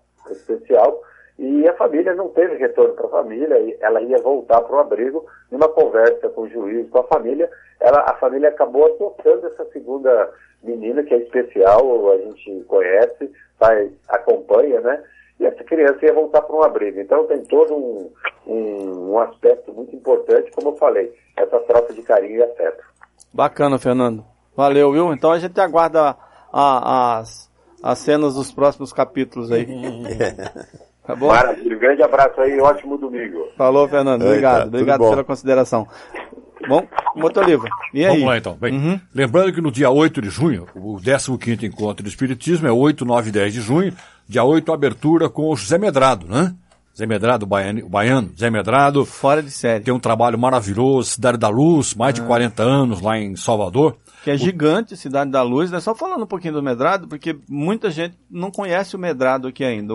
e a família não teve retorno para a família, e ela ia voltar para o abrigo. Numa conversa com o juiz, com a família acabou adotando essa segunda menina, que é especial, a gente conhece, acompanha, né? E essa criança ia voltar para um abrigo. Então tem todo um aspecto muito importante, como eu falei, essa troca de carinho e afeto. Bacana, Fernando. Valeu, viu? Então a gente aguarda as cenas dos próximos capítulos aí. Tá bom? Maravilha, grande abraço aí, ótimo domingo. Falou, Fernando, obrigado pela consideração. Bom, Motoliva, e aí? Vamos lá então. Bem, lembrando que no dia 8 de junho, o 15º Encontro do Espiritismo é 8, 9 e 10 de junho, dia 8 abertura com o José Medrado, né? Zé Medrado, o baiano, Zé Medrado. Fora de série. Tem um trabalho maravilhoso, Cidade da Luz, mais de 40 anos lá em Salvador. Que é gigante, Cidade da Luz, né? Só falando um pouquinho do Medrado, porque muita gente não conhece o Medrado aqui ainda.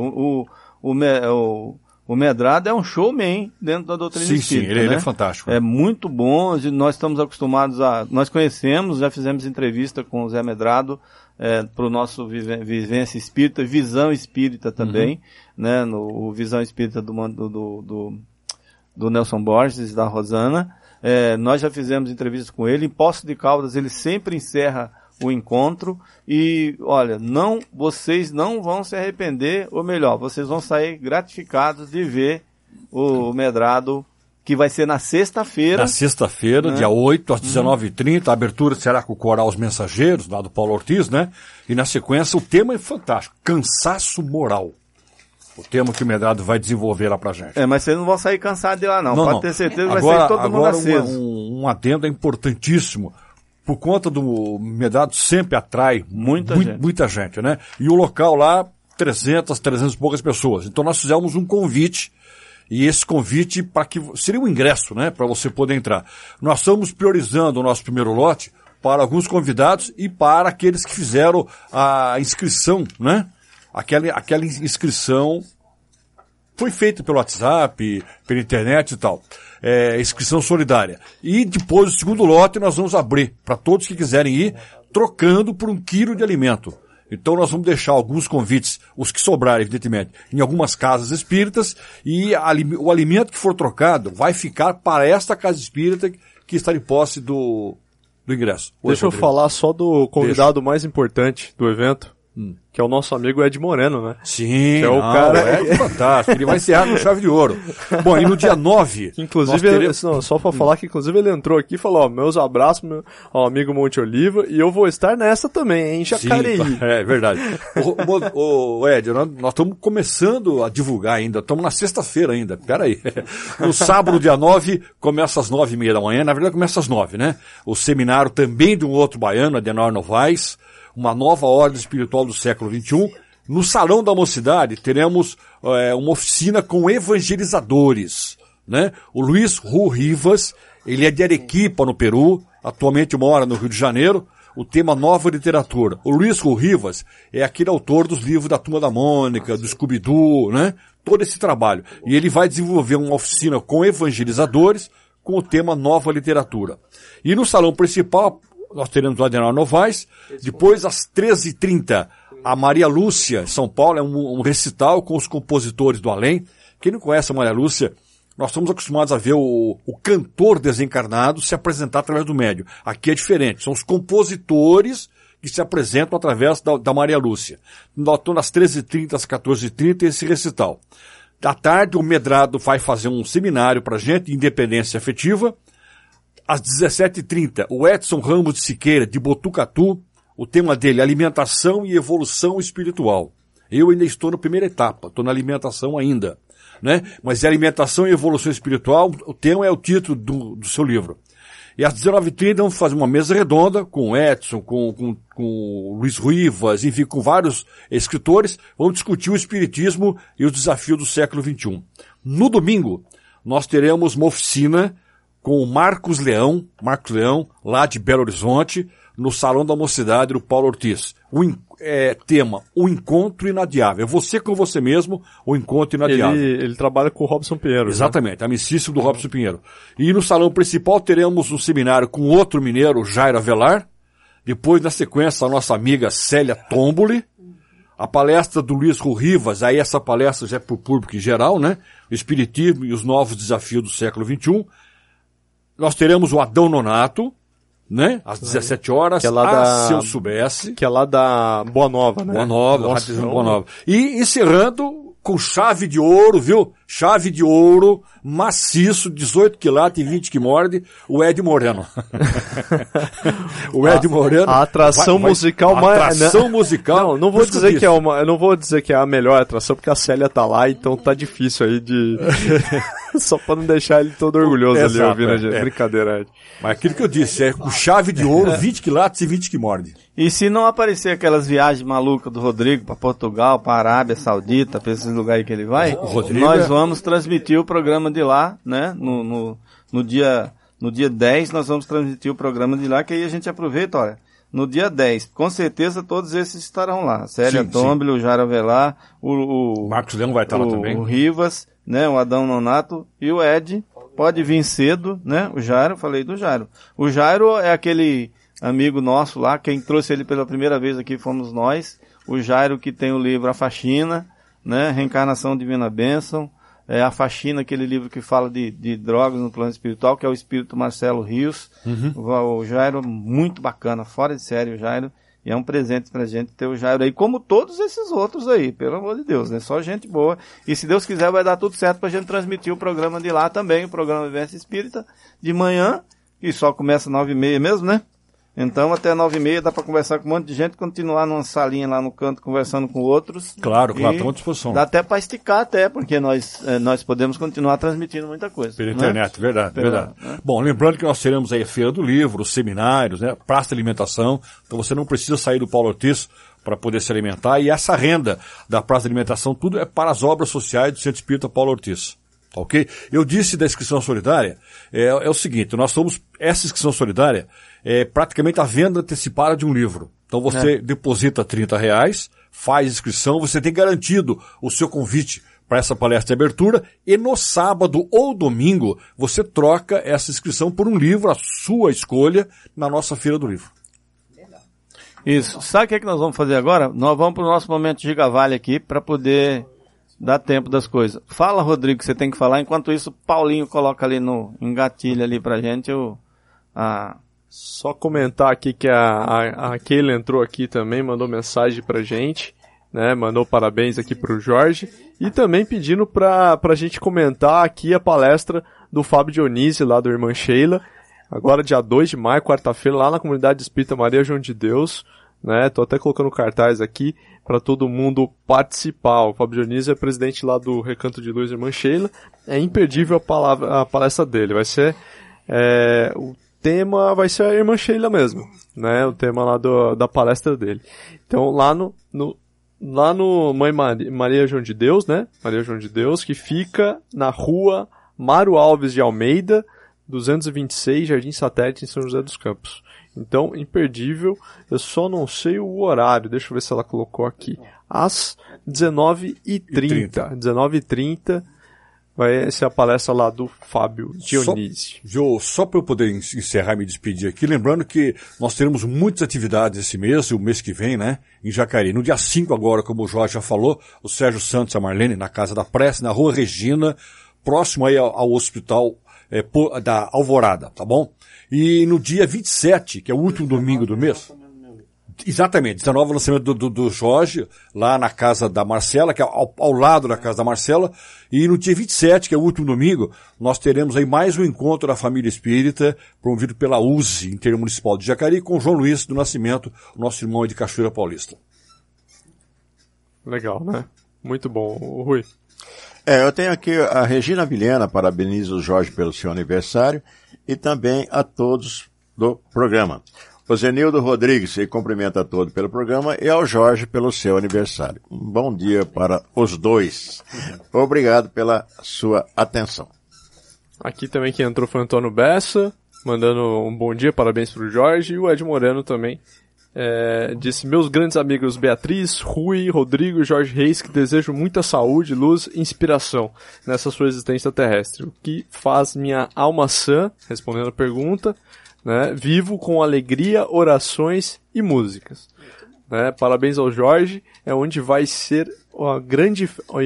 O Medrado é um showman dentro da doutrina espírita. Sim, ele é fantástico. É muito bom, nós estamos acostumados nós conhecemos, já fizemos entrevista com o Zé Medrado, para o nosso Vivência Espírita, Visão Espírita também, né? O Visão Espírita do Nelson Borges, da Rosana. Nós já fizemos entrevistas com ele. Em Poços de Caldas, ele sempre encerra o encontro e, olha, vocês não vão se arrepender, ou melhor, vocês vão sair gratificados de ver o Medrado, que vai ser na sexta-feira. Na sexta-feira, né? Dia 8, às 19h30, a abertura será com o Coral Os Mensageiros, lá do Paulo Ortiz, né? E na sequência, o tema é fantástico, cansaço moral. O tema que o Medrado vai desenvolver lá pra gente. Mas vocês não vão sair cansados de lá não, pode ter certeza que vai sair todo mundo aceso. Um adendo importantíssimo. Por conta do Medrado sempre atrai muita gente, né? E o local lá, 300 e poucas pessoas. Então nós fizemos um convite E esse convite seria um ingresso, né, para você poder entrar. Nós estamos priorizando o nosso primeiro lote para alguns convidados e para aqueles que fizeram a inscrição, né? Aquela inscrição foi feita pelo WhatsApp, pela internet e tal. Inscrição solidária. E depois, o segundo lote, nós vamos abrir para todos que quiserem ir, trocando por 1 quilo de alimento. Então nós vamos deixar alguns convites, os que sobrarem, evidentemente, em algumas casas espíritas, e o alimento que for trocado vai ficar para esta casa espírita que está em posse do ingresso. Deixa eu falar só do convidado mais importante do evento, que é o nosso amigo Ed Moreno, né? Sim, que é o cara... é fantástico, ele vai encerrar com chave de ouro. Bom, e no dia 9... Inclusive, só pra falar que inclusive ele entrou aqui e falou, meus abraços, ao amigo Monte Oliva, e eu vou estar nessa também, em Jacareí. Sim, é verdade. O Ed, nós estamos começando a divulgar ainda, estamos na sexta-feira ainda, peraí. No sábado, dia 9, começa às 9h30 da manhã, na verdade começa às 9, né? O seminário também de um outro baiano, Adenor Novaes, uma nova ordem espiritual do século XXI. No Salão da Mocidade teremos uma oficina com evangelizadores, né? O Luiz Ru Rivas, ele é de Arequipa, no Peru, atualmente mora no Rio de Janeiro. O tema Nova Literatura. O Luiz Ru Rivas é aquele autor dos livros da Turma da Mônica, do Scooby-Doo, né? Todo esse trabalho. E ele vai desenvolver uma oficina com evangelizadores com o tema Nova Literatura. E no salão principal nós teremos o Adenor Novaes. Depois, às 13h30, a Maria Lúcia, São Paulo, é um recital com os compositores do além. Quem não conhece a Maria Lúcia, nós estamos acostumados a ver o cantor desencarnado se apresentar através do médium. Aqui é diferente, são os compositores que se apresentam através da Maria Lúcia. Nós estamos às 13h30, às 14h30, esse recital. À tarde, o Medrado vai fazer um seminário para gente, Independência Afetiva. Às 17h30, o Edson Ramos de Siqueira, de Botucatu, o tema dele, alimentação e evolução espiritual. Eu ainda estou na primeira etapa, estou na alimentação ainda, né? Mas é alimentação e evolução espiritual, o tema é o título do seu livro. E às 19h30 vamos fazer uma mesa redonda com o Edson, com o Luiz Rivas, enfim, com vários escritores. Vamos discutir o espiritismo e os desafios do século XXI. No domingo, nós teremos uma oficina com o Marcos Leão, lá de Belo Horizonte, no Salão da Mocidade do Paulo Ortiz. Tema, o encontro inadiável. É você com você mesmo, o encontro inadiável. Ele trabalha com o Robson Pinheiro. Exatamente, amicício do Robson Pinheiro. E no salão principal teremos um seminário com outro mineiro, Jairo Avelar. Depois, na sequência, a nossa amiga Célia Tomboli. A palestra do Luiz Ru Rivas, aí essa palestra já é para o público em geral, né? O Espiritismo e os novos desafios do século XXI. Nós teremos o Adão Nonato, né? Às 17h, se eu soubesse. Que é lá da Boa Nova, né? Boa Nova. E encerrando com chave de ouro, viu? Chave de ouro, maciço, 18 quilates e 20 que morde, o Ed Moreno. O Ed Moreno. A atração musical mais... Atração musical. Não vou dizer que eu não vou dizer que é a melhor atração, porque a Célia tá lá, então tá difícil aí de... Só pra não deixar ele todo orgulhoso ali ouvindo a gente. Brincadeira, Ed. Mas aquilo que eu disse, é com chave de ouro, 20 quilates e 20 que morde. E se não aparecer aquelas viagens malucas do Rodrigo pra Portugal, pra Arábia Saudita, pra esses lugares aí que ele vai, nós vamos transmitir o programa de lá, né? No dia 10 nós vamos transmitir o programa de lá, que aí a gente aproveita, olha, no dia 10, com certeza todos esses estarão lá. Célia Tomboli, o Jairo Avelar, o Marcos Leão vai estar lá também. O Rivas, né? O Adão Nonato e o Ed. Pode vir cedo, né? O Jairo, falei do Jairo. O Jairo é aquele amigo nosso lá, quem trouxe ele pela primeira vez aqui fomos nós. O Jairo que tem o livro A Faxina, né? Reencarnação Divina Bênção. A Faxina, aquele livro que fala de drogas no plano espiritual, que é o espírito Marcelo Rios. O Jairo, muito bacana, fora de série o Jairo. E é um presente pra gente ter o Jairo aí, como todos esses outros aí, pelo amor de Deus, né? Só gente boa. E se Deus quiser vai dar tudo certo pra gente transmitir o programa de lá também, o programa Vivência Espírita, de manhã, que só começa 9h30 mesmo, né? Então até 9h30 dá para conversar com um monte de gente, continuar numa salinha lá no canto conversando com outros. Claro, estamos à disposição. Dá até para esticar até, porque nós podemos continuar transmitindo muita coisa. Pela internet, verdade. Né? Bom, lembrando que nós teremos aí a Feira do Livro, os seminários, né? Praça de alimentação, então você não precisa sair do Paulo Ortiz para poder se alimentar, e essa renda da Praça de Alimentação, tudo é para as obras sociais do Centro Espírita Paulo Ortiz. Ok? Eu disse da inscrição solidária, é o seguinte, essa inscrição solidária é praticamente a venda antecipada de um livro. Então você deposita R$30, faz inscrição, você tem garantido o seu convite para essa palestra de abertura e no sábado ou domingo você troca essa inscrição por um livro, a sua escolha, na nossa Feira do Livro. Isso. Sabe o que é que nós vamos fazer agora? Nós vamos para o nosso momento Gigavale aqui para poder dar tempo das coisas. Fala, Rodrigo, que você tem que falar. Enquanto isso, Paulinho coloca ali no engatilho ali pra gente Só comentar aqui que a Keila entrou aqui também, mandou mensagem pra gente, né? Mandou parabéns aqui pro Jorge e também pedindo pra gente comentar aqui a palestra do Fábio Dionísio lá do Irmã Sheila. Agora, dia 2 de maio, quarta-feira, lá na Comunidade Espírita Maria João de Deus, né? Tô até colocando cartaz aqui para todo mundo participar. O Fábio Dionísio é presidente lá do Recanto de Luz Irmã Sheila. É imperdível a palestra dele. Vai ser, o tema vai ser a Irmã Sheila mesmo, né? O tema lá da palestra dele. Então, lá no Mãe Maria João de Deus, né? Maria João de Deus, que fica na rua Mário Alves de Almeida, 226, Jardim Satélite, em São José dos Campos. Então, imperdível. Eu só não sei o horário. Deixa eu ver se ela colocou aqui. Às 19h30. 19h30 vai ser a palestra lá do Fábio Dionísio. Só para eu poder encerrar e me despedir aqui, lembrando que nós teremos muitas atividades esse mês, o mês que vem, né, em Jacareí. No dia 5 agora, como o Jorge já falou, o Sérgio Santos e a Marlene, na Casa da Prece, na Rua Regina, próximo aí ao hospital da Alvorada, tá bom? E no dia 27, que é o último domingo do mês, exatamente, 19 lançamento do Jorge, lá na casa da Marcela, que é ao lado da casa da Marcela, e no dia 27, que é o último domingo, nós teremos aí mais um encontro da família espírita, promovido pela USE, Intermunicipal de Jacareí, com João Luiz do Nascimento, o nosso irmão aí de Cachoeira Paulista. Legal, né? Muito bom, Rui. Eu tenho aqui a Regina Vilhena, parabeniza o Jorge pelo seu aniversário e também a todos do programa. O Zenildo Rodrigues, e cumprimenta a todos pelo programa e ao Jorge pelo seu aniversário. Um bom dia para os dois. Obrigado pela sua atenção. Aqui também quem entrou foi o Antônio Bessa, mandando um bom dia, parabéns para o Jorge, e o Ed Moreno também. Disse, meus grandes amigos Beatriz, Rui, Rodrigo e Jorge Reis, que desejo muita saúde, luz e inspiração nessa sua existência terrestre. O que faz minha alma sã, respondendo a pergunta, né, vivo com alegria, orações e músicas. Né, parabéns ao Jorge, é onde vai ser a grande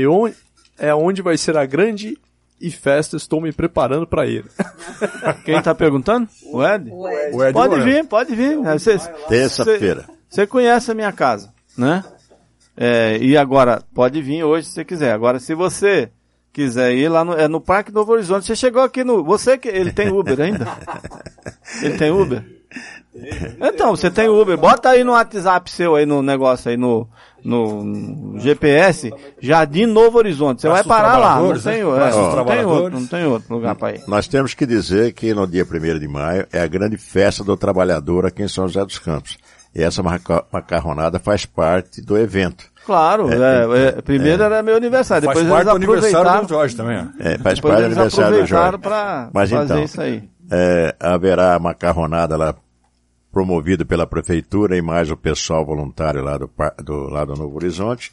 e festa, estou me preparando para ir. Quem tá perguntando? O Ed? O Ed Pode vir. Terça-feira. Você conhece a minha casa, né? E agora, pode vir hoje se você quiser. Agora, se você quiser ir lá no Parque Novo Horizonte, você chegou aqui ele tem Uber ainda? Ele tem Uber? Então, você tem Uber, bota aí no WhatsApp seu aí no negócio aí no GPS, Jardim Novo Horizonte. Você vai parar lá, não tem outro lugar para ir. Nós temos que dizer que no dia 1º de maio é a grande festa do trabalhador aqui em São José dos Campos. E essa macarronada faz parte do evento. Claro, primeiro era meu aniversário, depois faz parte eles do aniversário do Jorge também. Faz parte do aniversário do Jorge. Mas fazer então, isso aí. Haverá macarronada lá promovido pela prefeitura e mais o pessoal voluntário lá do Novo Horizonte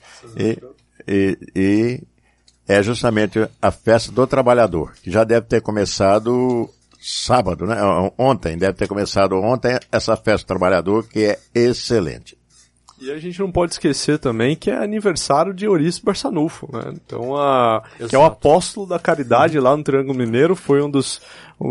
e é justamente a festa do trabalhador, que já deve ter começado sábado, né? Deve ter começado ontem essa festa do trabalhador, que é excelente. E a gente não pode esquecer também que é aniversário de Eurício Barçanufo, né? Então, que é o apóstolo da caridade lá no Triângulo Mineiro, foi um dos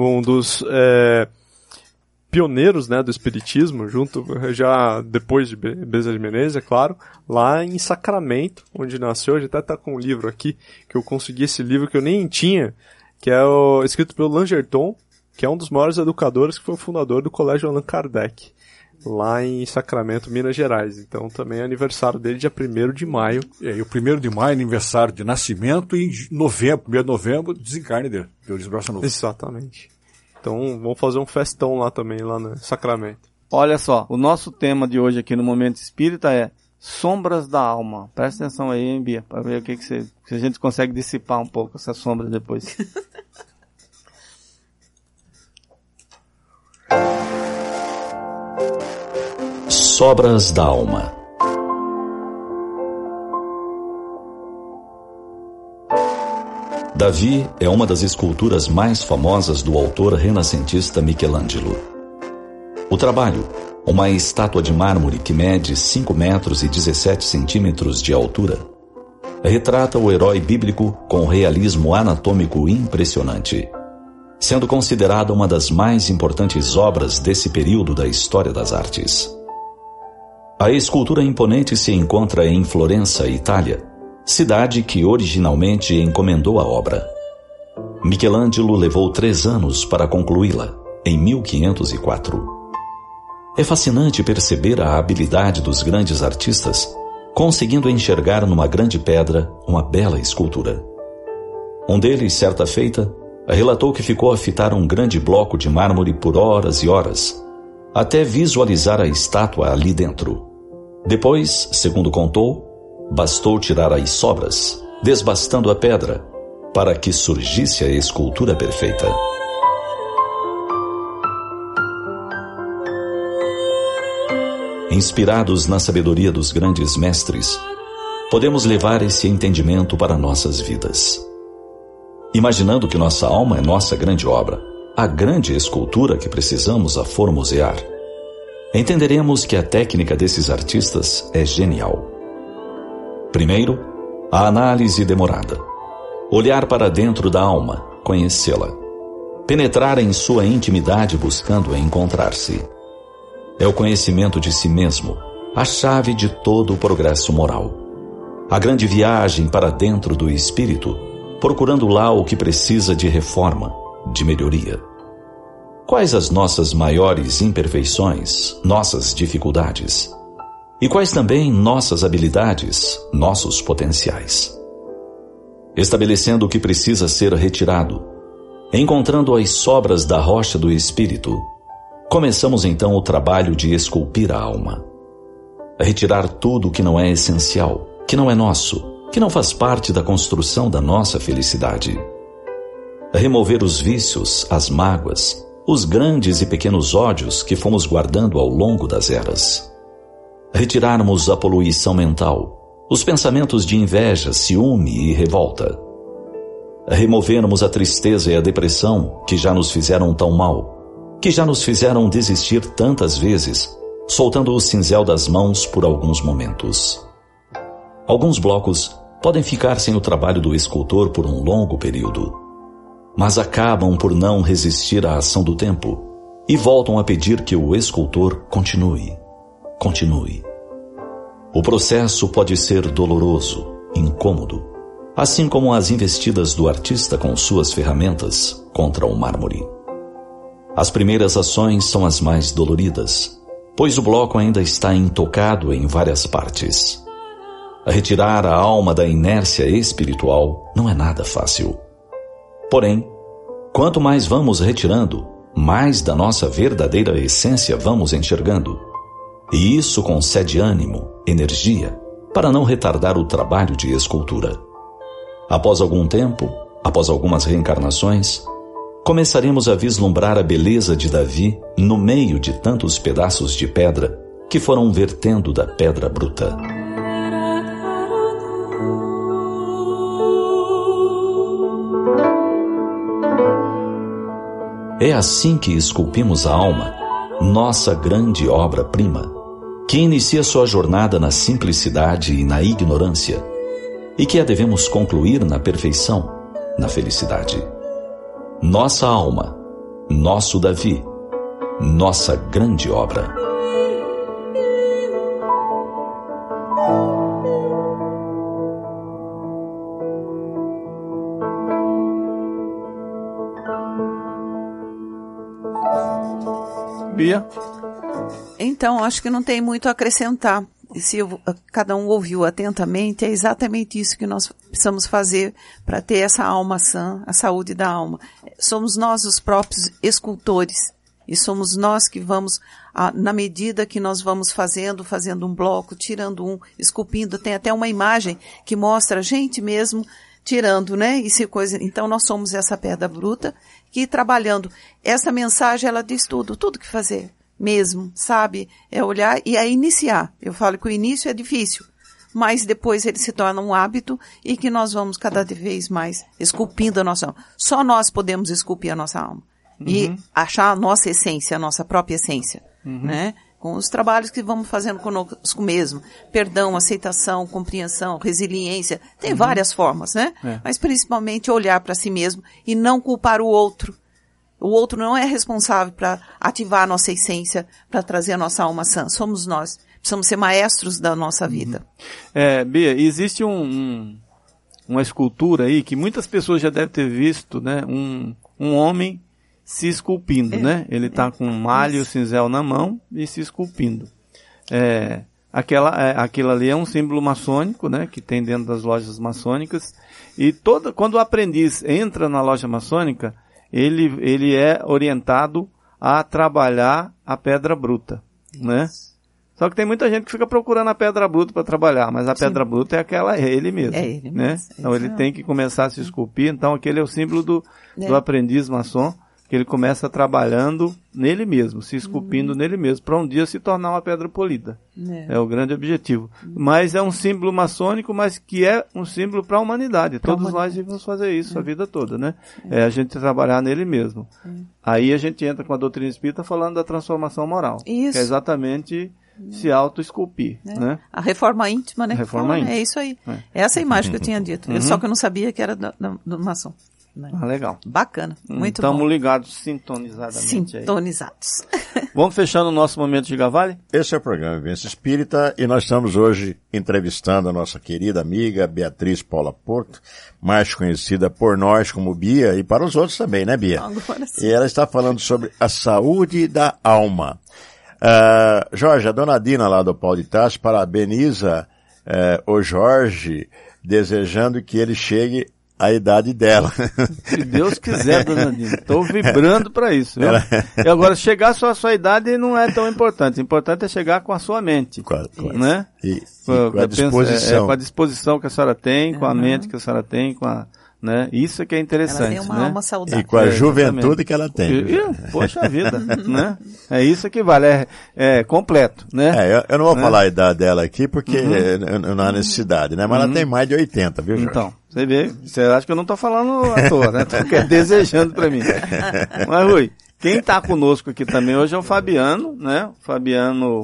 pioneiros, né, do espiritismo, junto, já depois de Bezerra de Menezes, é claro, lá em Sacramento, onde nasceu. A gente até tá com um livro aqui, que eu consegui esse livro que eu nem tinha, que é escrito pelo Langerton, que é um dos maiores educadores, que foi o fundador do Colégio Allan Kardec, lá em Sacramento, Minas Gerais. Então também é aniversário dele, dia 1º de maio. E o 1º de maio é aniversário de nascimento, e em novembro, 1º de novembro, desencarne dele, Eurício Barçanufo. Exatamente. Então, vamos fazer um festão lá também, lá no Sacramento. Olha só, o nosso tema de hoje aqui no Momento Espírita é Sombras da Alma. Presta atenção aí, hein, Bia, para ver o que se a gente consegue dissipar um pouco essa sombra depois. Sobras da Alma. Davi é uma das esculturas mais famosas do autor renascentista Michelangelo. O trabalho, uma estátua de mármore que mede 5 metros e 17 centímetros de altura, retrata o herói bíblico com realismo anatômico impressionante, sendo considerada uma das mais importantes obras desse período da história das artes. A escultura imponente se encontra em Florença, Itália, cidade que originalmente encomendou a obra. Michelangelo levou 3 anos para concluí-la, em 1504. É fascinante perceber a habilidade dos grandes artistas, conseguindo enxergar numa grande pedra uma bela escultura. Um deles, certa feita, relatou que ficou a fitar um grande bloco de mármore por horas e horas, até visualizar a estátua ali dentro. Depois, segundo contou, bastou tirar as sobras, desbastando a pedra, para que surgisse a escultura perfeita. Inspirados na sabedoria dos grandes mestres, podemos levar esse entendimento para nossas vidas. Imaginando que nossa alma é nossa grande obra, a grande escultura que precisamos a formosear, entenderemos que a técnica desses artistas é genial. Primeiro, a análise demorada. Olhar para dentro da alma, conhecê-la. Penetrar em sua intimidade buscando encontrar-se. É o conhecimento de si mesmo, a chave de todo o progresso moral. A grande viagem para dentro do espírito, procurando lá o que precisa de reforma, de melhoria. Quais as nossas maiores imperfeições, nossas dificuldades? E quais também nossas habilidades, nossos potenciais? Estabelecendo o que precisa ser retirado, encontrando as sobras da rocha do espírito, começamos então o trabalho de esculpir a alma. Retirar tudo o que não é essencial, que não é nosso, que não faz parte da construção da nossa felicidade. Remover os vícios, as mágoas, os grandes e pequenos ódios que fomos guardando ao longo das eras. Retirarmos a poluição mental, os pensamentos de inveja, ciúme e revolta. Removermos a tristeza e a depressão que já nos fizeram tão mal, que já nos fizeram desistir tantas vezes, soltando o cinzel das mãos por alguns momentos. Alguns blocos podem ficar sem o trabalho do escultor por um longo período, mas acabam por não resistir à ação do tempo e voltam a pedir que o escultor continue. O processo pode ser doloroso, incômodo, assim como as investidas do artista com suas ferramentas contra o mármore. As primeiras ações são as mais doloridas, pois o bloco ainda está intocado em várias partes. Retirar a alma da inércia espiritual não é nada fácil. Porém, quanto mais vamos retirando, mais da nossa verdadeira essência vamos enxergando. E isso concede ânimo, energia, para não retardar o trabalho de escultura. Após algum tempo, após algumas reencarnações, começaremos a vislumbrar a beleza de Davi no meio de tantos pedaços de pedra que foram vertendo da pedra bruta. É assim que esculpimos a alma, nossa grande obra-prima, que inicia sua jornada na simplicidade e na ignorância, e que a devemos concluir na perfeição, na felicidade. Nossa alma, nosso Davi, nossa grande obra. Bia? Então, acho que não tem muito a acrescentar. Se cada um ouviu atentamente, é exatamente isso que nós precisamos fazer para ter essa alma sã, a saúde da alma. Somos nós os próprios escultores e somos nós que vamos na medida que nós vamos fazendo um bloco, tirando um, esculpindo, tem até uma imagem que mostra a gente mesmo tirando, né? Então nós somos essa pedra bruta que trabalhando. Essa mensagem, ela diz tudo que fazer mesmo, sabe? É olhar e é iniciar. Eu falo que o início é difícil, mas depois ele se torna um hábito e que nós vamos cada vez mais esculpindo a nossa alma. Só nós podemos esculpir a nossa alma. E achar a nossa essência, a nossa própria essência, né? Com os trabalhos que vamos fazendo conosco mesmo. Perdão, aceitação, compreensão, resiliência. Tem várias formas, né? Mas principalmente olhar para si mesmo e não culpar o outro. O outro não é responsável para ativar a nossa essência, para trazer a nossa alma sã. Somos nós. Precisamos ser maestros da nossa vida. Bia, existe uma escultura aí que muitas pessoas já devem ter visto, né? Um homem se esculpindo, né? Ele está com um malho e o cinzel na mão e se esculpindo. Aquilo ali é um símbolo maçônico, né? Que tem dentro das lojas maçônicas. E quando o aprendiz entra na loja maçônica, ele é orientado a trabalhar a pedra bruta, né? Só que tem muita gente que fica procurando a pedra bruta para trabalhar, mas a pedra bruta é ele mesmo. É ele mesmo. Né? Então ele tem que começar a se esculpir. Então aquele é o símbolo do aprendiz maçom, que ele começa trabalhando nele mesmo, se esculpindo nele mesmo, para um dia se tornar uma pedra polida. É o grande objetivo. Mas é um símbolo maçônico, mas que é um símbolo para a humanidade. Todos nós devemos fazer isso a vida toda, né? A gente trabalhar nele mesmo. Aí a gente entra com a doutrina espírita falando da transformação moral. Isso. Que é exatamente se auto-esculpir, né? A reforma íntima, né? Reforma íntima. É isso aí. Essa é a imagem que eu tinha dito. Só que eu não sabia que era do maçom. Legal. Bacana. Muito bom. Estamos ligados sintonizadamente. Sintonizados. Vamos fechando o nosso momento de Gavale? Esse é o programa Vivência Espírita e nós estamos hoje entrevistando a nossa querida amiga Beatriz Paula Porto, mais conhecida por nós como Bia e para os outros também, né, Bia? Agora sim. E ela está falando sobre a saúde da alma. Jorge, a dona Dina lá do Pau de Tarso parabeniza o Jorge, desejando que ele chegue à idade dela. Se Deus quiser, dona Dina. Estou vibrando para isso. E agora, chegar só à sua idade não é tão importante. O importante é chegar com a sua mente. Claro. Né? E com a disposição. Com a disposição que a senhora tem, com a mente que a senhora tem, né? Isso é que é interessante. Ela tem uma alma saudável. E com a juventude que ela tem. Poxa vida, né? É isso que vale, é completo, né? Eu não vou falar a idade dela aqui porque não há necessidade, né? Mas ela tem mais de 80, viu, Jorge? Então, você vê, você acha que eu não tô falando à toa, né? Tô desejando pra mim. Mas, Rui, quem tá conosco aqui também hoje é o Fabiano, né? O Fabiano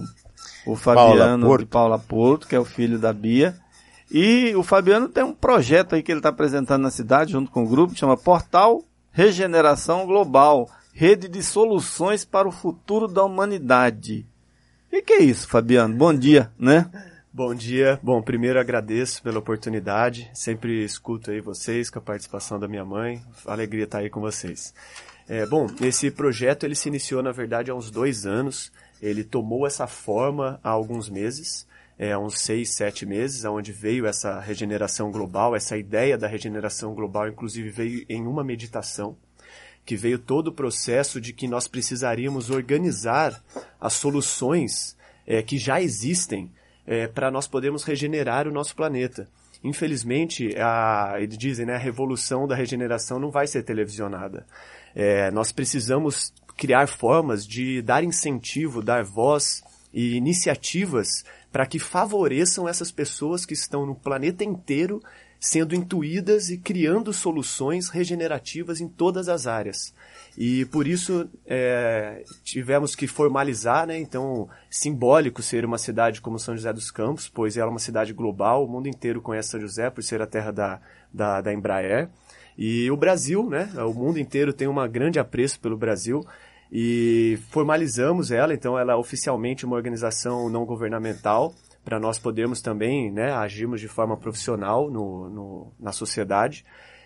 de Paula Porto, que é o filho da Bia. E o Fabiano tem um projeto aí que ele está apresentando na cidade, junto com o grupo, que chama Portal Regeneração Global, Rede de Soluções para o Futuro da Humanidade. O que é isso, Fabiano? Bom dia, né? Bom dia. Bom, primeiro agradeço pela oportunidade. Sempre escuto aí vocês, com a participação da minha mãe. Alegria estar aí com vocês. Bom, esse projeto ele se iniciou, na verdade, há uns 2 anos. Ele tomou essa forma há alguns meses. Há uns 6, 7 meses, onde veio essa regeneração global, essa ideia da regeneração global, inclusive veio em uma meditação, que veio todo o processo de que nós precisaríamos organizar as soluções que já existem para nós podermos regenerar o nosso planeta. Infelizmente, eles dizem, né, a revolução da regeneração não vai ser televisionada. Nós precisamos criar formas de dar incentivo, dar voz e iniciativas para que favoreçam essas pessoas que estão no planeta inteiro sendo intuídas e criando soluções regenerativas em todas as áreas. E por isso tivemos que formalizar, né? Então, simbólico ser uma cidade como São José dos Campos, pois ela é uma cidade global, o mundo inteiro conhece São José por ser a terra da Embraer. E o Brasil, né? O mundo inteiro tem um grande apreço pelo Brasil. E formalizamos ela, então ela é oficialmente uma organização não governamental, para nós podermos também, né, agirmos de forma profissional na sociedade.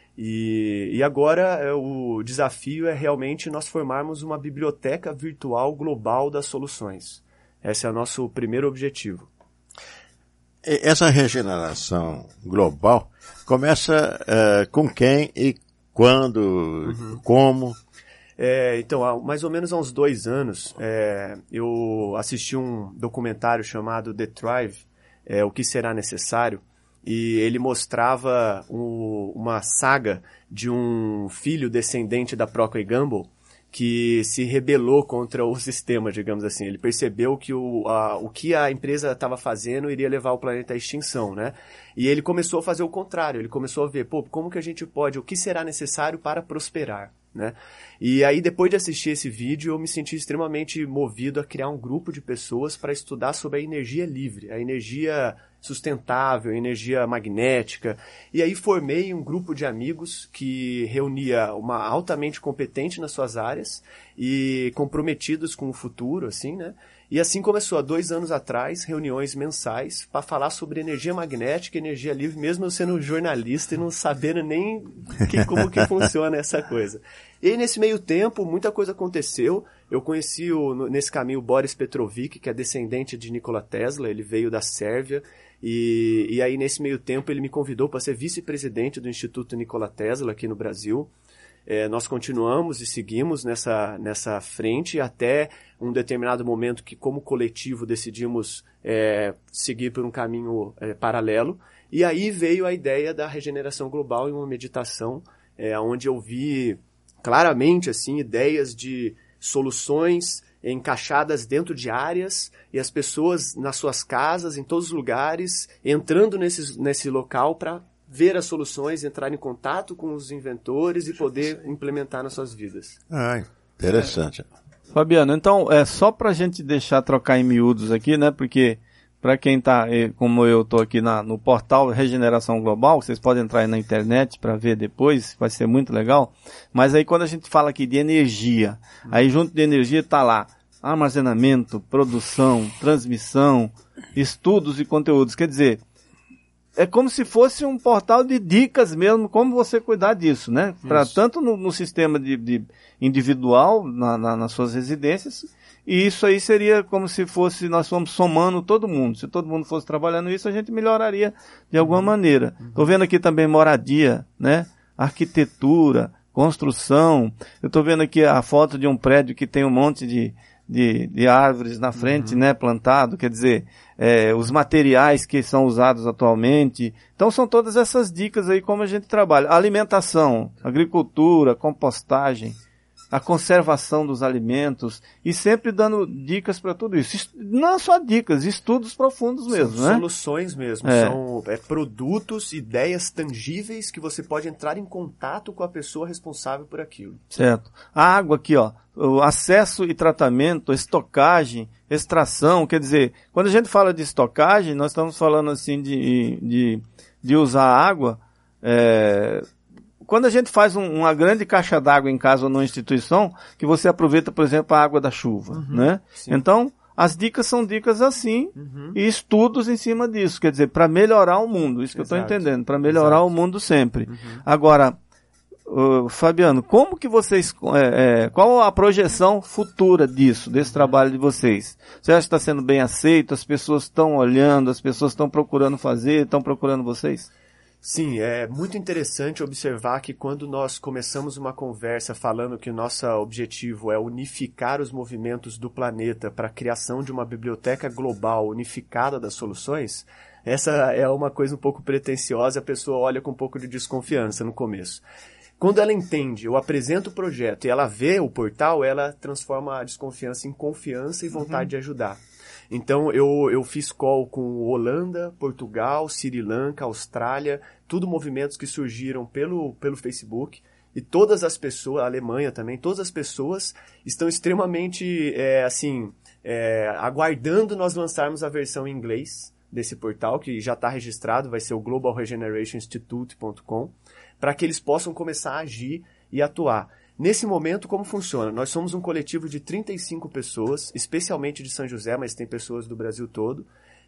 E agora o desafio é realmente nós formarmos uma biblioteca virtual global das soluções. Esse é o nosso primeiro objetivo. Essa regeneração global começa com quem e quando, como? Então, mais ou menos há uns 2 anos, eu assisti um documentário chamado The Thrive, O que Será Necessário, e ele mostrava uma saga de um filho descendente da Procter & Gamble que se rebelou contra o sistema, digamos assim. Ele percebeu que o que a empresa estava fazendo iria levar o planeta à extinção, né? E ele começou a fazer o contrário, ele começou a ver, como que a gente pode, o que será necessário para prosperar, né? E aí, depois de assistir esse vídeo, eu me senti extremamente movido a criar um grupo de pessoas para estudar sobre a energia livre, a energia sustentável, a energia magnética. E aí formei um grupo de amigos que reunia uma altamente competente nas suas áreas e comprometidos com o futuro, assim, né? E assim começou, há 2 anos atrás, reuniões mensais para falar sobre energia magnética e energia livre, mesmo eu sendo jornalista e não sabendo nem como que funciona essa coisa. E nesse meio tempo, muita coisa aconteceu. Eu conheci nesse caminho o Boris Petrovic, que é descendente de Nikola Tesla, ele veio da Sérvia, e aí nesse meio tempo ele me convidou para ser vice-presidente do Instituto Nikola Tesla aqui no Brasil. Nós continuamos e seguimos nessa frente até um determinado momento que, como coletivo, decidimos seguir por um caminho paralelo. E aí veio a ideia da regeneração global em uma meditação, onde eu vi claramente assim, ideias de soluções encaixadas dentro de áreas e as pessoas nas suas casas, em todos os lugares, entrando nesse local para ver as soluções, entrar em contato com os inventores e poder implementar nas suas vidas. Interessante. Fabiano, então, só para a gente trocar em miúdos aqui, né, porque para quem está, como eu estou aqui no portal Regeneração Global, vocês podem entrar aí na internet para ver depois, vai ser muito legal, mas aí quando a gente fala aqui de energia, aí junto de energia está lá armazenamento, produção, transmissão, estudos e conteúdos, quer dizer, é como se fosse um portal de dicas mesmo, como você cuidar disso, né? Tanto no sistema de individual, nas suas residências, e isso aí seria como se fosse, nós fomos somando todo mundo. Se todo mundo fosse trabalhando isso, a gente melhoraria de alguma maneira. Estou vendo aqui também moradia, né? Arquitetura, construção. Eu estou vendo aqui a foto de um prédio que tem um monte de árvores na frente, né, plantado, quer dizer, os materiais que são usados atualmente. Então são todas essas dicas aí como a gente trabalha. Alimentação, agricultura, compostagem, a conservação dos alimentos e sempre dando dicas para tudo isso. Não só dicas, estudos profundos mesmo, são né? Soluções mesmo, são produtos, ideias tangíveis que você pode entrar em contato com a pessoa responsável por aquilo. Certo. A água aqui, ó, o acesso e tratamento, estocagem, extração, quer dizer, quando a gente fala de estocagem, nós estamos falando assim de usar água, quando a gente faz uma grande caixa d'água em casa ou numa instituição, que você aproveita, por exemplo, a água da chuva, né? Sim. Então, as dicas são dicas assim, e estudos em cima disso, quer dizer, para melhorar o mundo, isso que eu estou entendendo, para melhorar o mundo sempre. Agora, Fabiano, como que vocês, qual a projeção futura desse trabalho de vocês? Você acha que está sendo bem aceito, as pessoas estão olhando, as pessoas estão procurando fazer, estão procurando vocês? Sim, é muito interessante observar que quando nós começamos uma conversa falando que o nosso objetivo é unificar os movimentos do planeta para a criação de uma biblioteca global unificada das soluções, essa é uma coisa um pouco pretensiosa, a pessoa olha com um pouco de desconfiança no começo. Quando ela entende, eu apresento o projeto e ela vê o portal, ela transforma a desconfiança em confiança e vontade de ajudar. Então, eu fiz call com Holanda, Portugal, Sri Lanka, Austrália, tudo movimentos que surgiram pelo Facebook. E todas as pessoas, a Alemanha também, todas as pessoas estão extremamente, aguardando nós lançarmos a versão em inglês desse portal, que já está registrado, vai ser o globalregenerationinstitute.com, para que eles possam começar a agir e atuar. Nesse momento, como funciona? Nós somos um coletivo de 35 pessoas, especialmente de São José, mas tem pessoas do Brasil todo,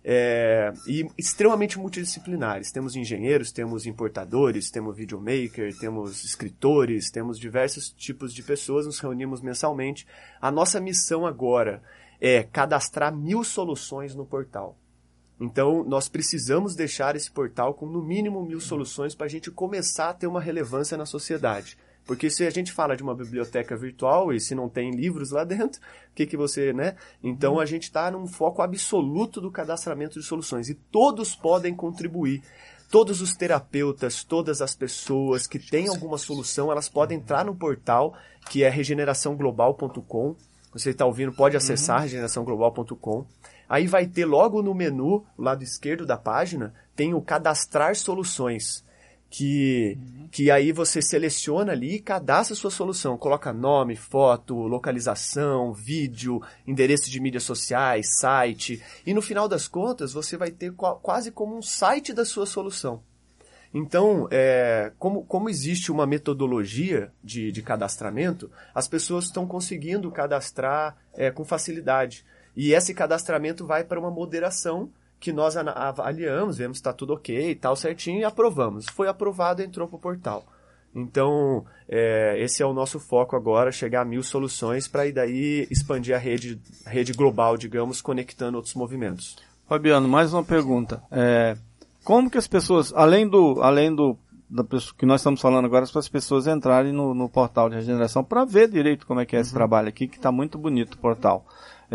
e extremamente multidisciplinares. Temos engenheiros, temos importadores, temos videomaker, temos escritores, temos diversos tipos de pessoas, nos reunimos mensalmente. A nossa missão agora é cadastrar 1000 soluções no portal. Então, nós precisamos deixar esse portal com no mínimo 1000 soluções para a gente começar a ter uma relevância na sociedade. Porque se a gente fala de uma biblioteca virtual e se não tem livros lá dentro, o que você, né? Então a gente está num foco absoluto do cadastramento de soluções e todos podem contribuir. Todos os terapeutas, todas as pessoas que têm alguma solução, elas podem entrar no portal que é regeneraçãoglobal.com. Você está ouvindo, pode acessar regeneraçãoglobal.com. Aí vai ter logo no menu, do lado esquerdo da página, tem o cadastrar soluções. Que aí você seleciona ali e cadastra a sua solução. Coloca nome, foto, localização, vídeo, endereço de mídias sociais, site. E no final das contas, você vai ter quase como um site da sua solução. Então, como existe uma metodologia de cadastramento, as pessoas estão conseguindo cadastrar com facilidade. E esse cadastramento vai para uma moderação que nós avaliamos, vemos se está tudo ok, tal certinho, e aprovamos. Foi aprovado, entrou para o portal. Então, esse é o nosso foco agora, chegar a 1000 soluções para daí expandir a rede global, digamos, conectando outros movimentos. Fabiano, mais uma pergunta. Como que as pessoas, além do que nós estamos falando agora, para as pessoas entrarem no portal de regeneração para ver direito como é que é esse trabalho aqui, que está muito bonito o portal.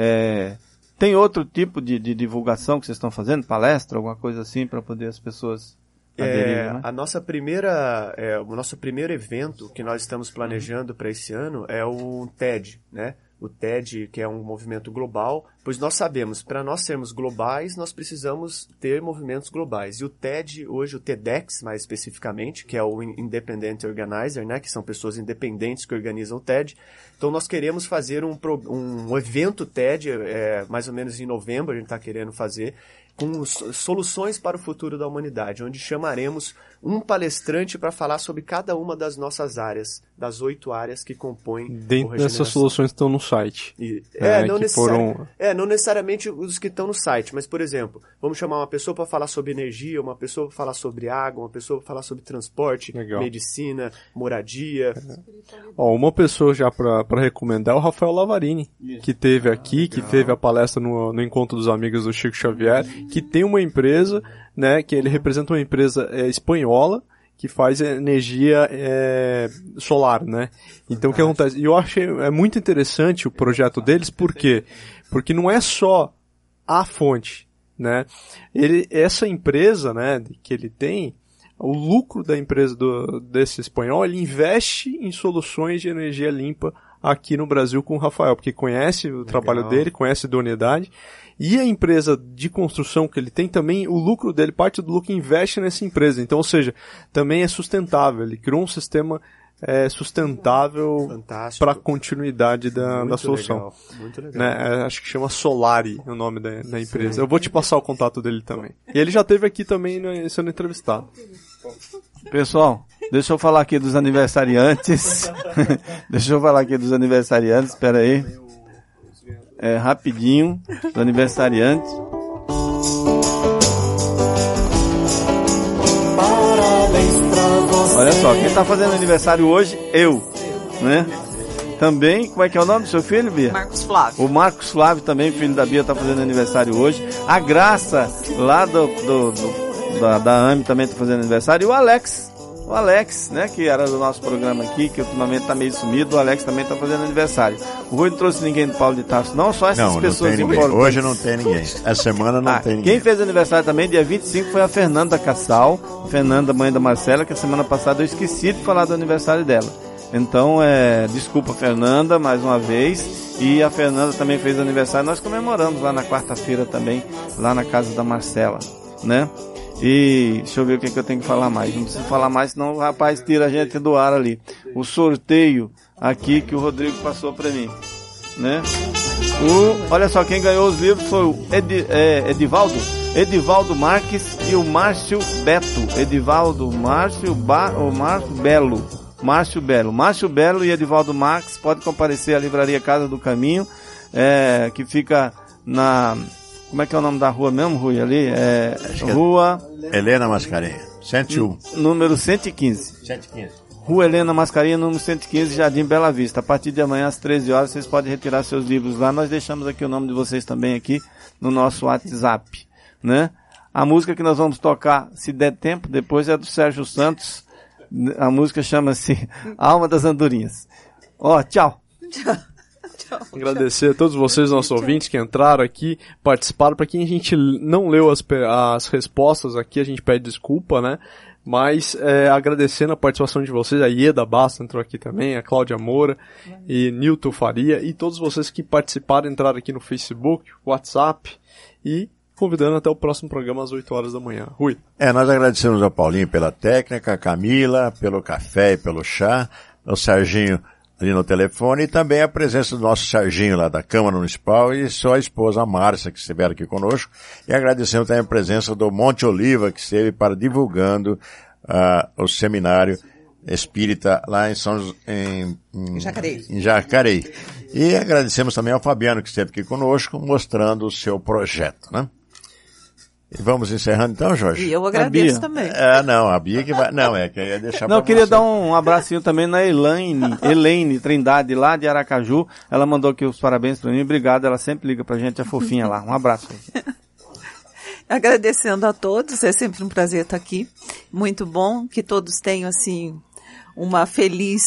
Tem outro tipo de divulgação que vocês estão fazendo? Palestra, alguma coisa assim, para poder as pessoas aderirem, né? O nosso primeiro evento que nós estamos planejando para esse ano é o TED, né? O TED, que é um movimento global, pois nós sabemos, para nós sermos globais, nós precisamos ter movimentos globais. E o TED, hoje o TEDx, mais especificamente, que é o Independent Organizer, né, que são pessoas independentes que organizam o TED. Então nós queremos fazer um evento TED, mais ou menos em novembro, a gente está querendo fazer, com soluções para o futuro da humanidade, onde chamaremos um palestrante para falar sobre cada uma das nossas áreas, das 8 áreas que compõem dentro dessas soluções que estão no site. Não necessariamente os que estão no site, mas, por exemplo, vamos chamar uma pessoa para falar sobre energia, uma pessoa para falar sobre água, uma pessoa para falar sobre transporte, medicina, moradia. Uma pessoa já para recomendar é o Rafael Lavarini, que teve aqui, que teve a palestra no Encontro dos Amigos do Chico Xavier, que tem uma empresa, né, que ele representa uma empresa espanhola que faz energia solar, né? Então o que acontece? E eu achei muito interessante o projeto deles, por quê? Porque não é só a fonte, né? Essa empresa, né, que ele tem, o lucro da empresa desse espanhol, ele investe em soluções de energia limpa aqui no Brasil com o Rafael, porque conhece o trabalho dele, conhece a idoneidade. E a empresa de construção que ele tem também, o lucro dele, parte do lucro investe nessa empresa. Então, ou seja, também é sustentável. Ele criou um sistema sustentável para a continuidade da solução. Muito legal. Né? Acho que chama Solari o nome da empresa. Sim. Eu vou te passar o contato dele também. E ele já esteve aqui também sendo entrevistado. Pessoal, deixa eu falar aqui dos aniversariantes. Espera aí. Rapidinho, do aniversariante. Olha só, quem está fazendo aniversário hoje, eu, né? Também, como é que é o nome do seu filho, Bia? Marcos Flávio. O Marcos Flávio também, filho da Bia, está fazendo aniversário hoje. A Graça, lá da AME, também está fazendo aniversário. E o Alex, né, que era do nosso programa aqui, que ultimamente está meio sumido, o Alex também está fazendo aniversário. O Rui não trouxe ninguém do Paulo de Tarso, não, só essas pessoas importantes. Hoje não tem ninguém. Essa semana não tem ninguém. Quem fez aniversário também, dia 25, foi a Fernanda Cassal, Fernanda, mãe da Marcela, que a semana passada eu esqueci de falar do aniversário dela. Então, desculpa, Fernanda, mais uma vez. E a Fernanda também fez aniversário, nós comemoramos lá na quarta-feira também, lá na casa da Marcela, né? E deixa eu ver o que eu tenho que falar mais. Não preciso falar mais, senão o rapaz tira a gente do ar ali. O sorteio aqui que o Rodrigo passou pra mim, né? Olha só, quem ganhou os livros foi o Edivaldo Marques e o Márcio Beto. Márcio Belo e Edivaldo Marques podem comparecer à livraria Casa do Caminho, que fica na... Como é que é o nome da rua mesmo, Rui? Ali Rua... Helena Mascarenha, 101. Número 115. 115. Rua Helena Mascarenha, número 115, Jardim Bela Vista. A partir de amanhã, às 13 horas, vocês podem retirar seus livros lá. Nós deixamos aqui o nome de vocês também aqui no nosso WhatsApp, né? A música que nós vamos tocar, se der tempo, depois é do Sérgio Santos, A música chama-se Alma das Andorinhas. Ó, tchau. Agradecer a todos vocês, nossos ouvintes, que entraram aqui, participaram. Para quem a gente não leu as respostas aqui, a gente pede desculpa, né? Mas agradecendo a participação de vocês, a Ieda Basta entrou aqui também, a Cláudia Moura e Nilton Faria, e todos vocês que participaram, entraram aqui no Facebook, WhatsApp, e convidando até o próximo programa às 8 horas da manhã. Rui. Nós agradecemos ao Paulinho pela técnica, a Camila pelo café e pelo chá, ao Serginho ali no telefone, e também a presença do nosso Serginho lá da Câmara Municipal e sua esposa Márcia, que estiveram aqui conosco, e agradecemos também a presença do Monte Oliva, que esteve para divulgando o seminário espírita lá em Jacareí. E agradecemos também ao Fabiano, que esteve aqui conosco, mostrando o seu projeto, né? E vamos encerrando então, Jorge? E eu agradeço também. A Bia que vai... Não, que eu ia deixar pra eu queria você. dar um abracinho também na Elaine Trindade, lá de Aracaju. Ela mandou aqui os parabéns pra mim. Obrigado, ela sempre liga pra gente, a fofinha lá. Um abraço. Agradecendo a todos, é sempre um prazer estar aqui. Muito bom que todos tenham, assim, uma feliz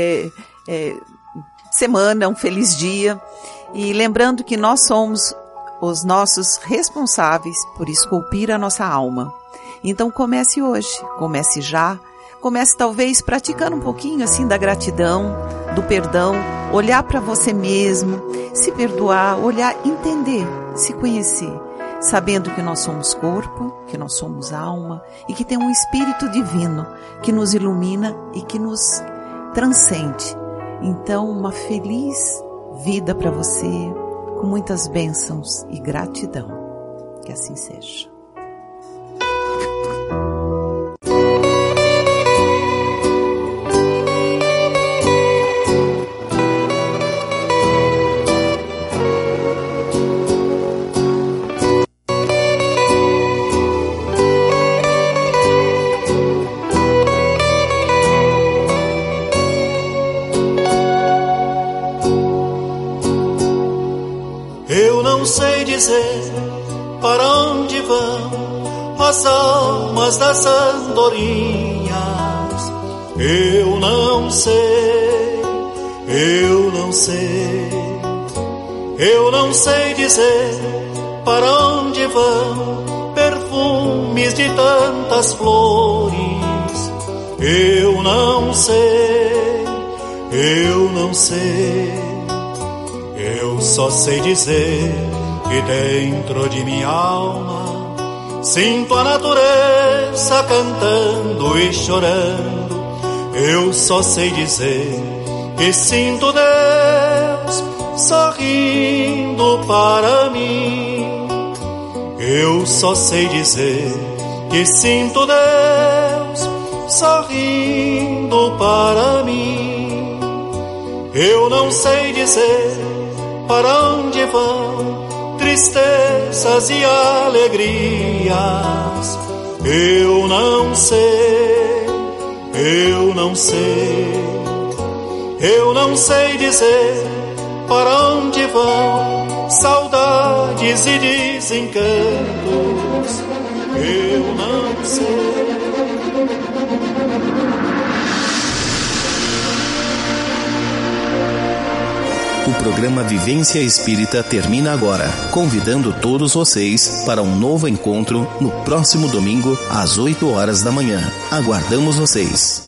semana, um feliz dia. E lembrando que nós somos os nossos responsáveis por esculpir a nossa alma. Então comece hoje, comece já, comece talvez praticando um pouquinho assim da gratidão, do perdão, olhar para você mesmo, se perdoar, olhar, entender, se conhecer, sabendo que nós somos corpo, que nós somos alma e que tem um espírito divino que nos ilumina e que nos transcende. Então, uma feliz vida para você, com muitas bênçãos e gratidão. Que assim seja. Para onde vão as almas das andorinhas? Eu não sei, eu não sei, eu não sei dizer para onde vão perfumes de tantas flores. Eu não sei, eu não sei, eu só sei dizer que dentro de minha alma sinto a natureza cantando e chorando. Eu só sei dizer que sinto Deus sorrindo para mim. Eu só sei dizer que sinto Deus sorrindo para mim. Eu não sei dizer para onde vão tristezas e alegrias. Eu não sei, eu não sei, eu não sei dizer para onde vão saudades e desencantos. Eu não sei. O programa Vivência Espírita termina agora, convidando todos vocês para um novo encontro no próximo domingo às 8 horas da manhã. Aguardamos vocês.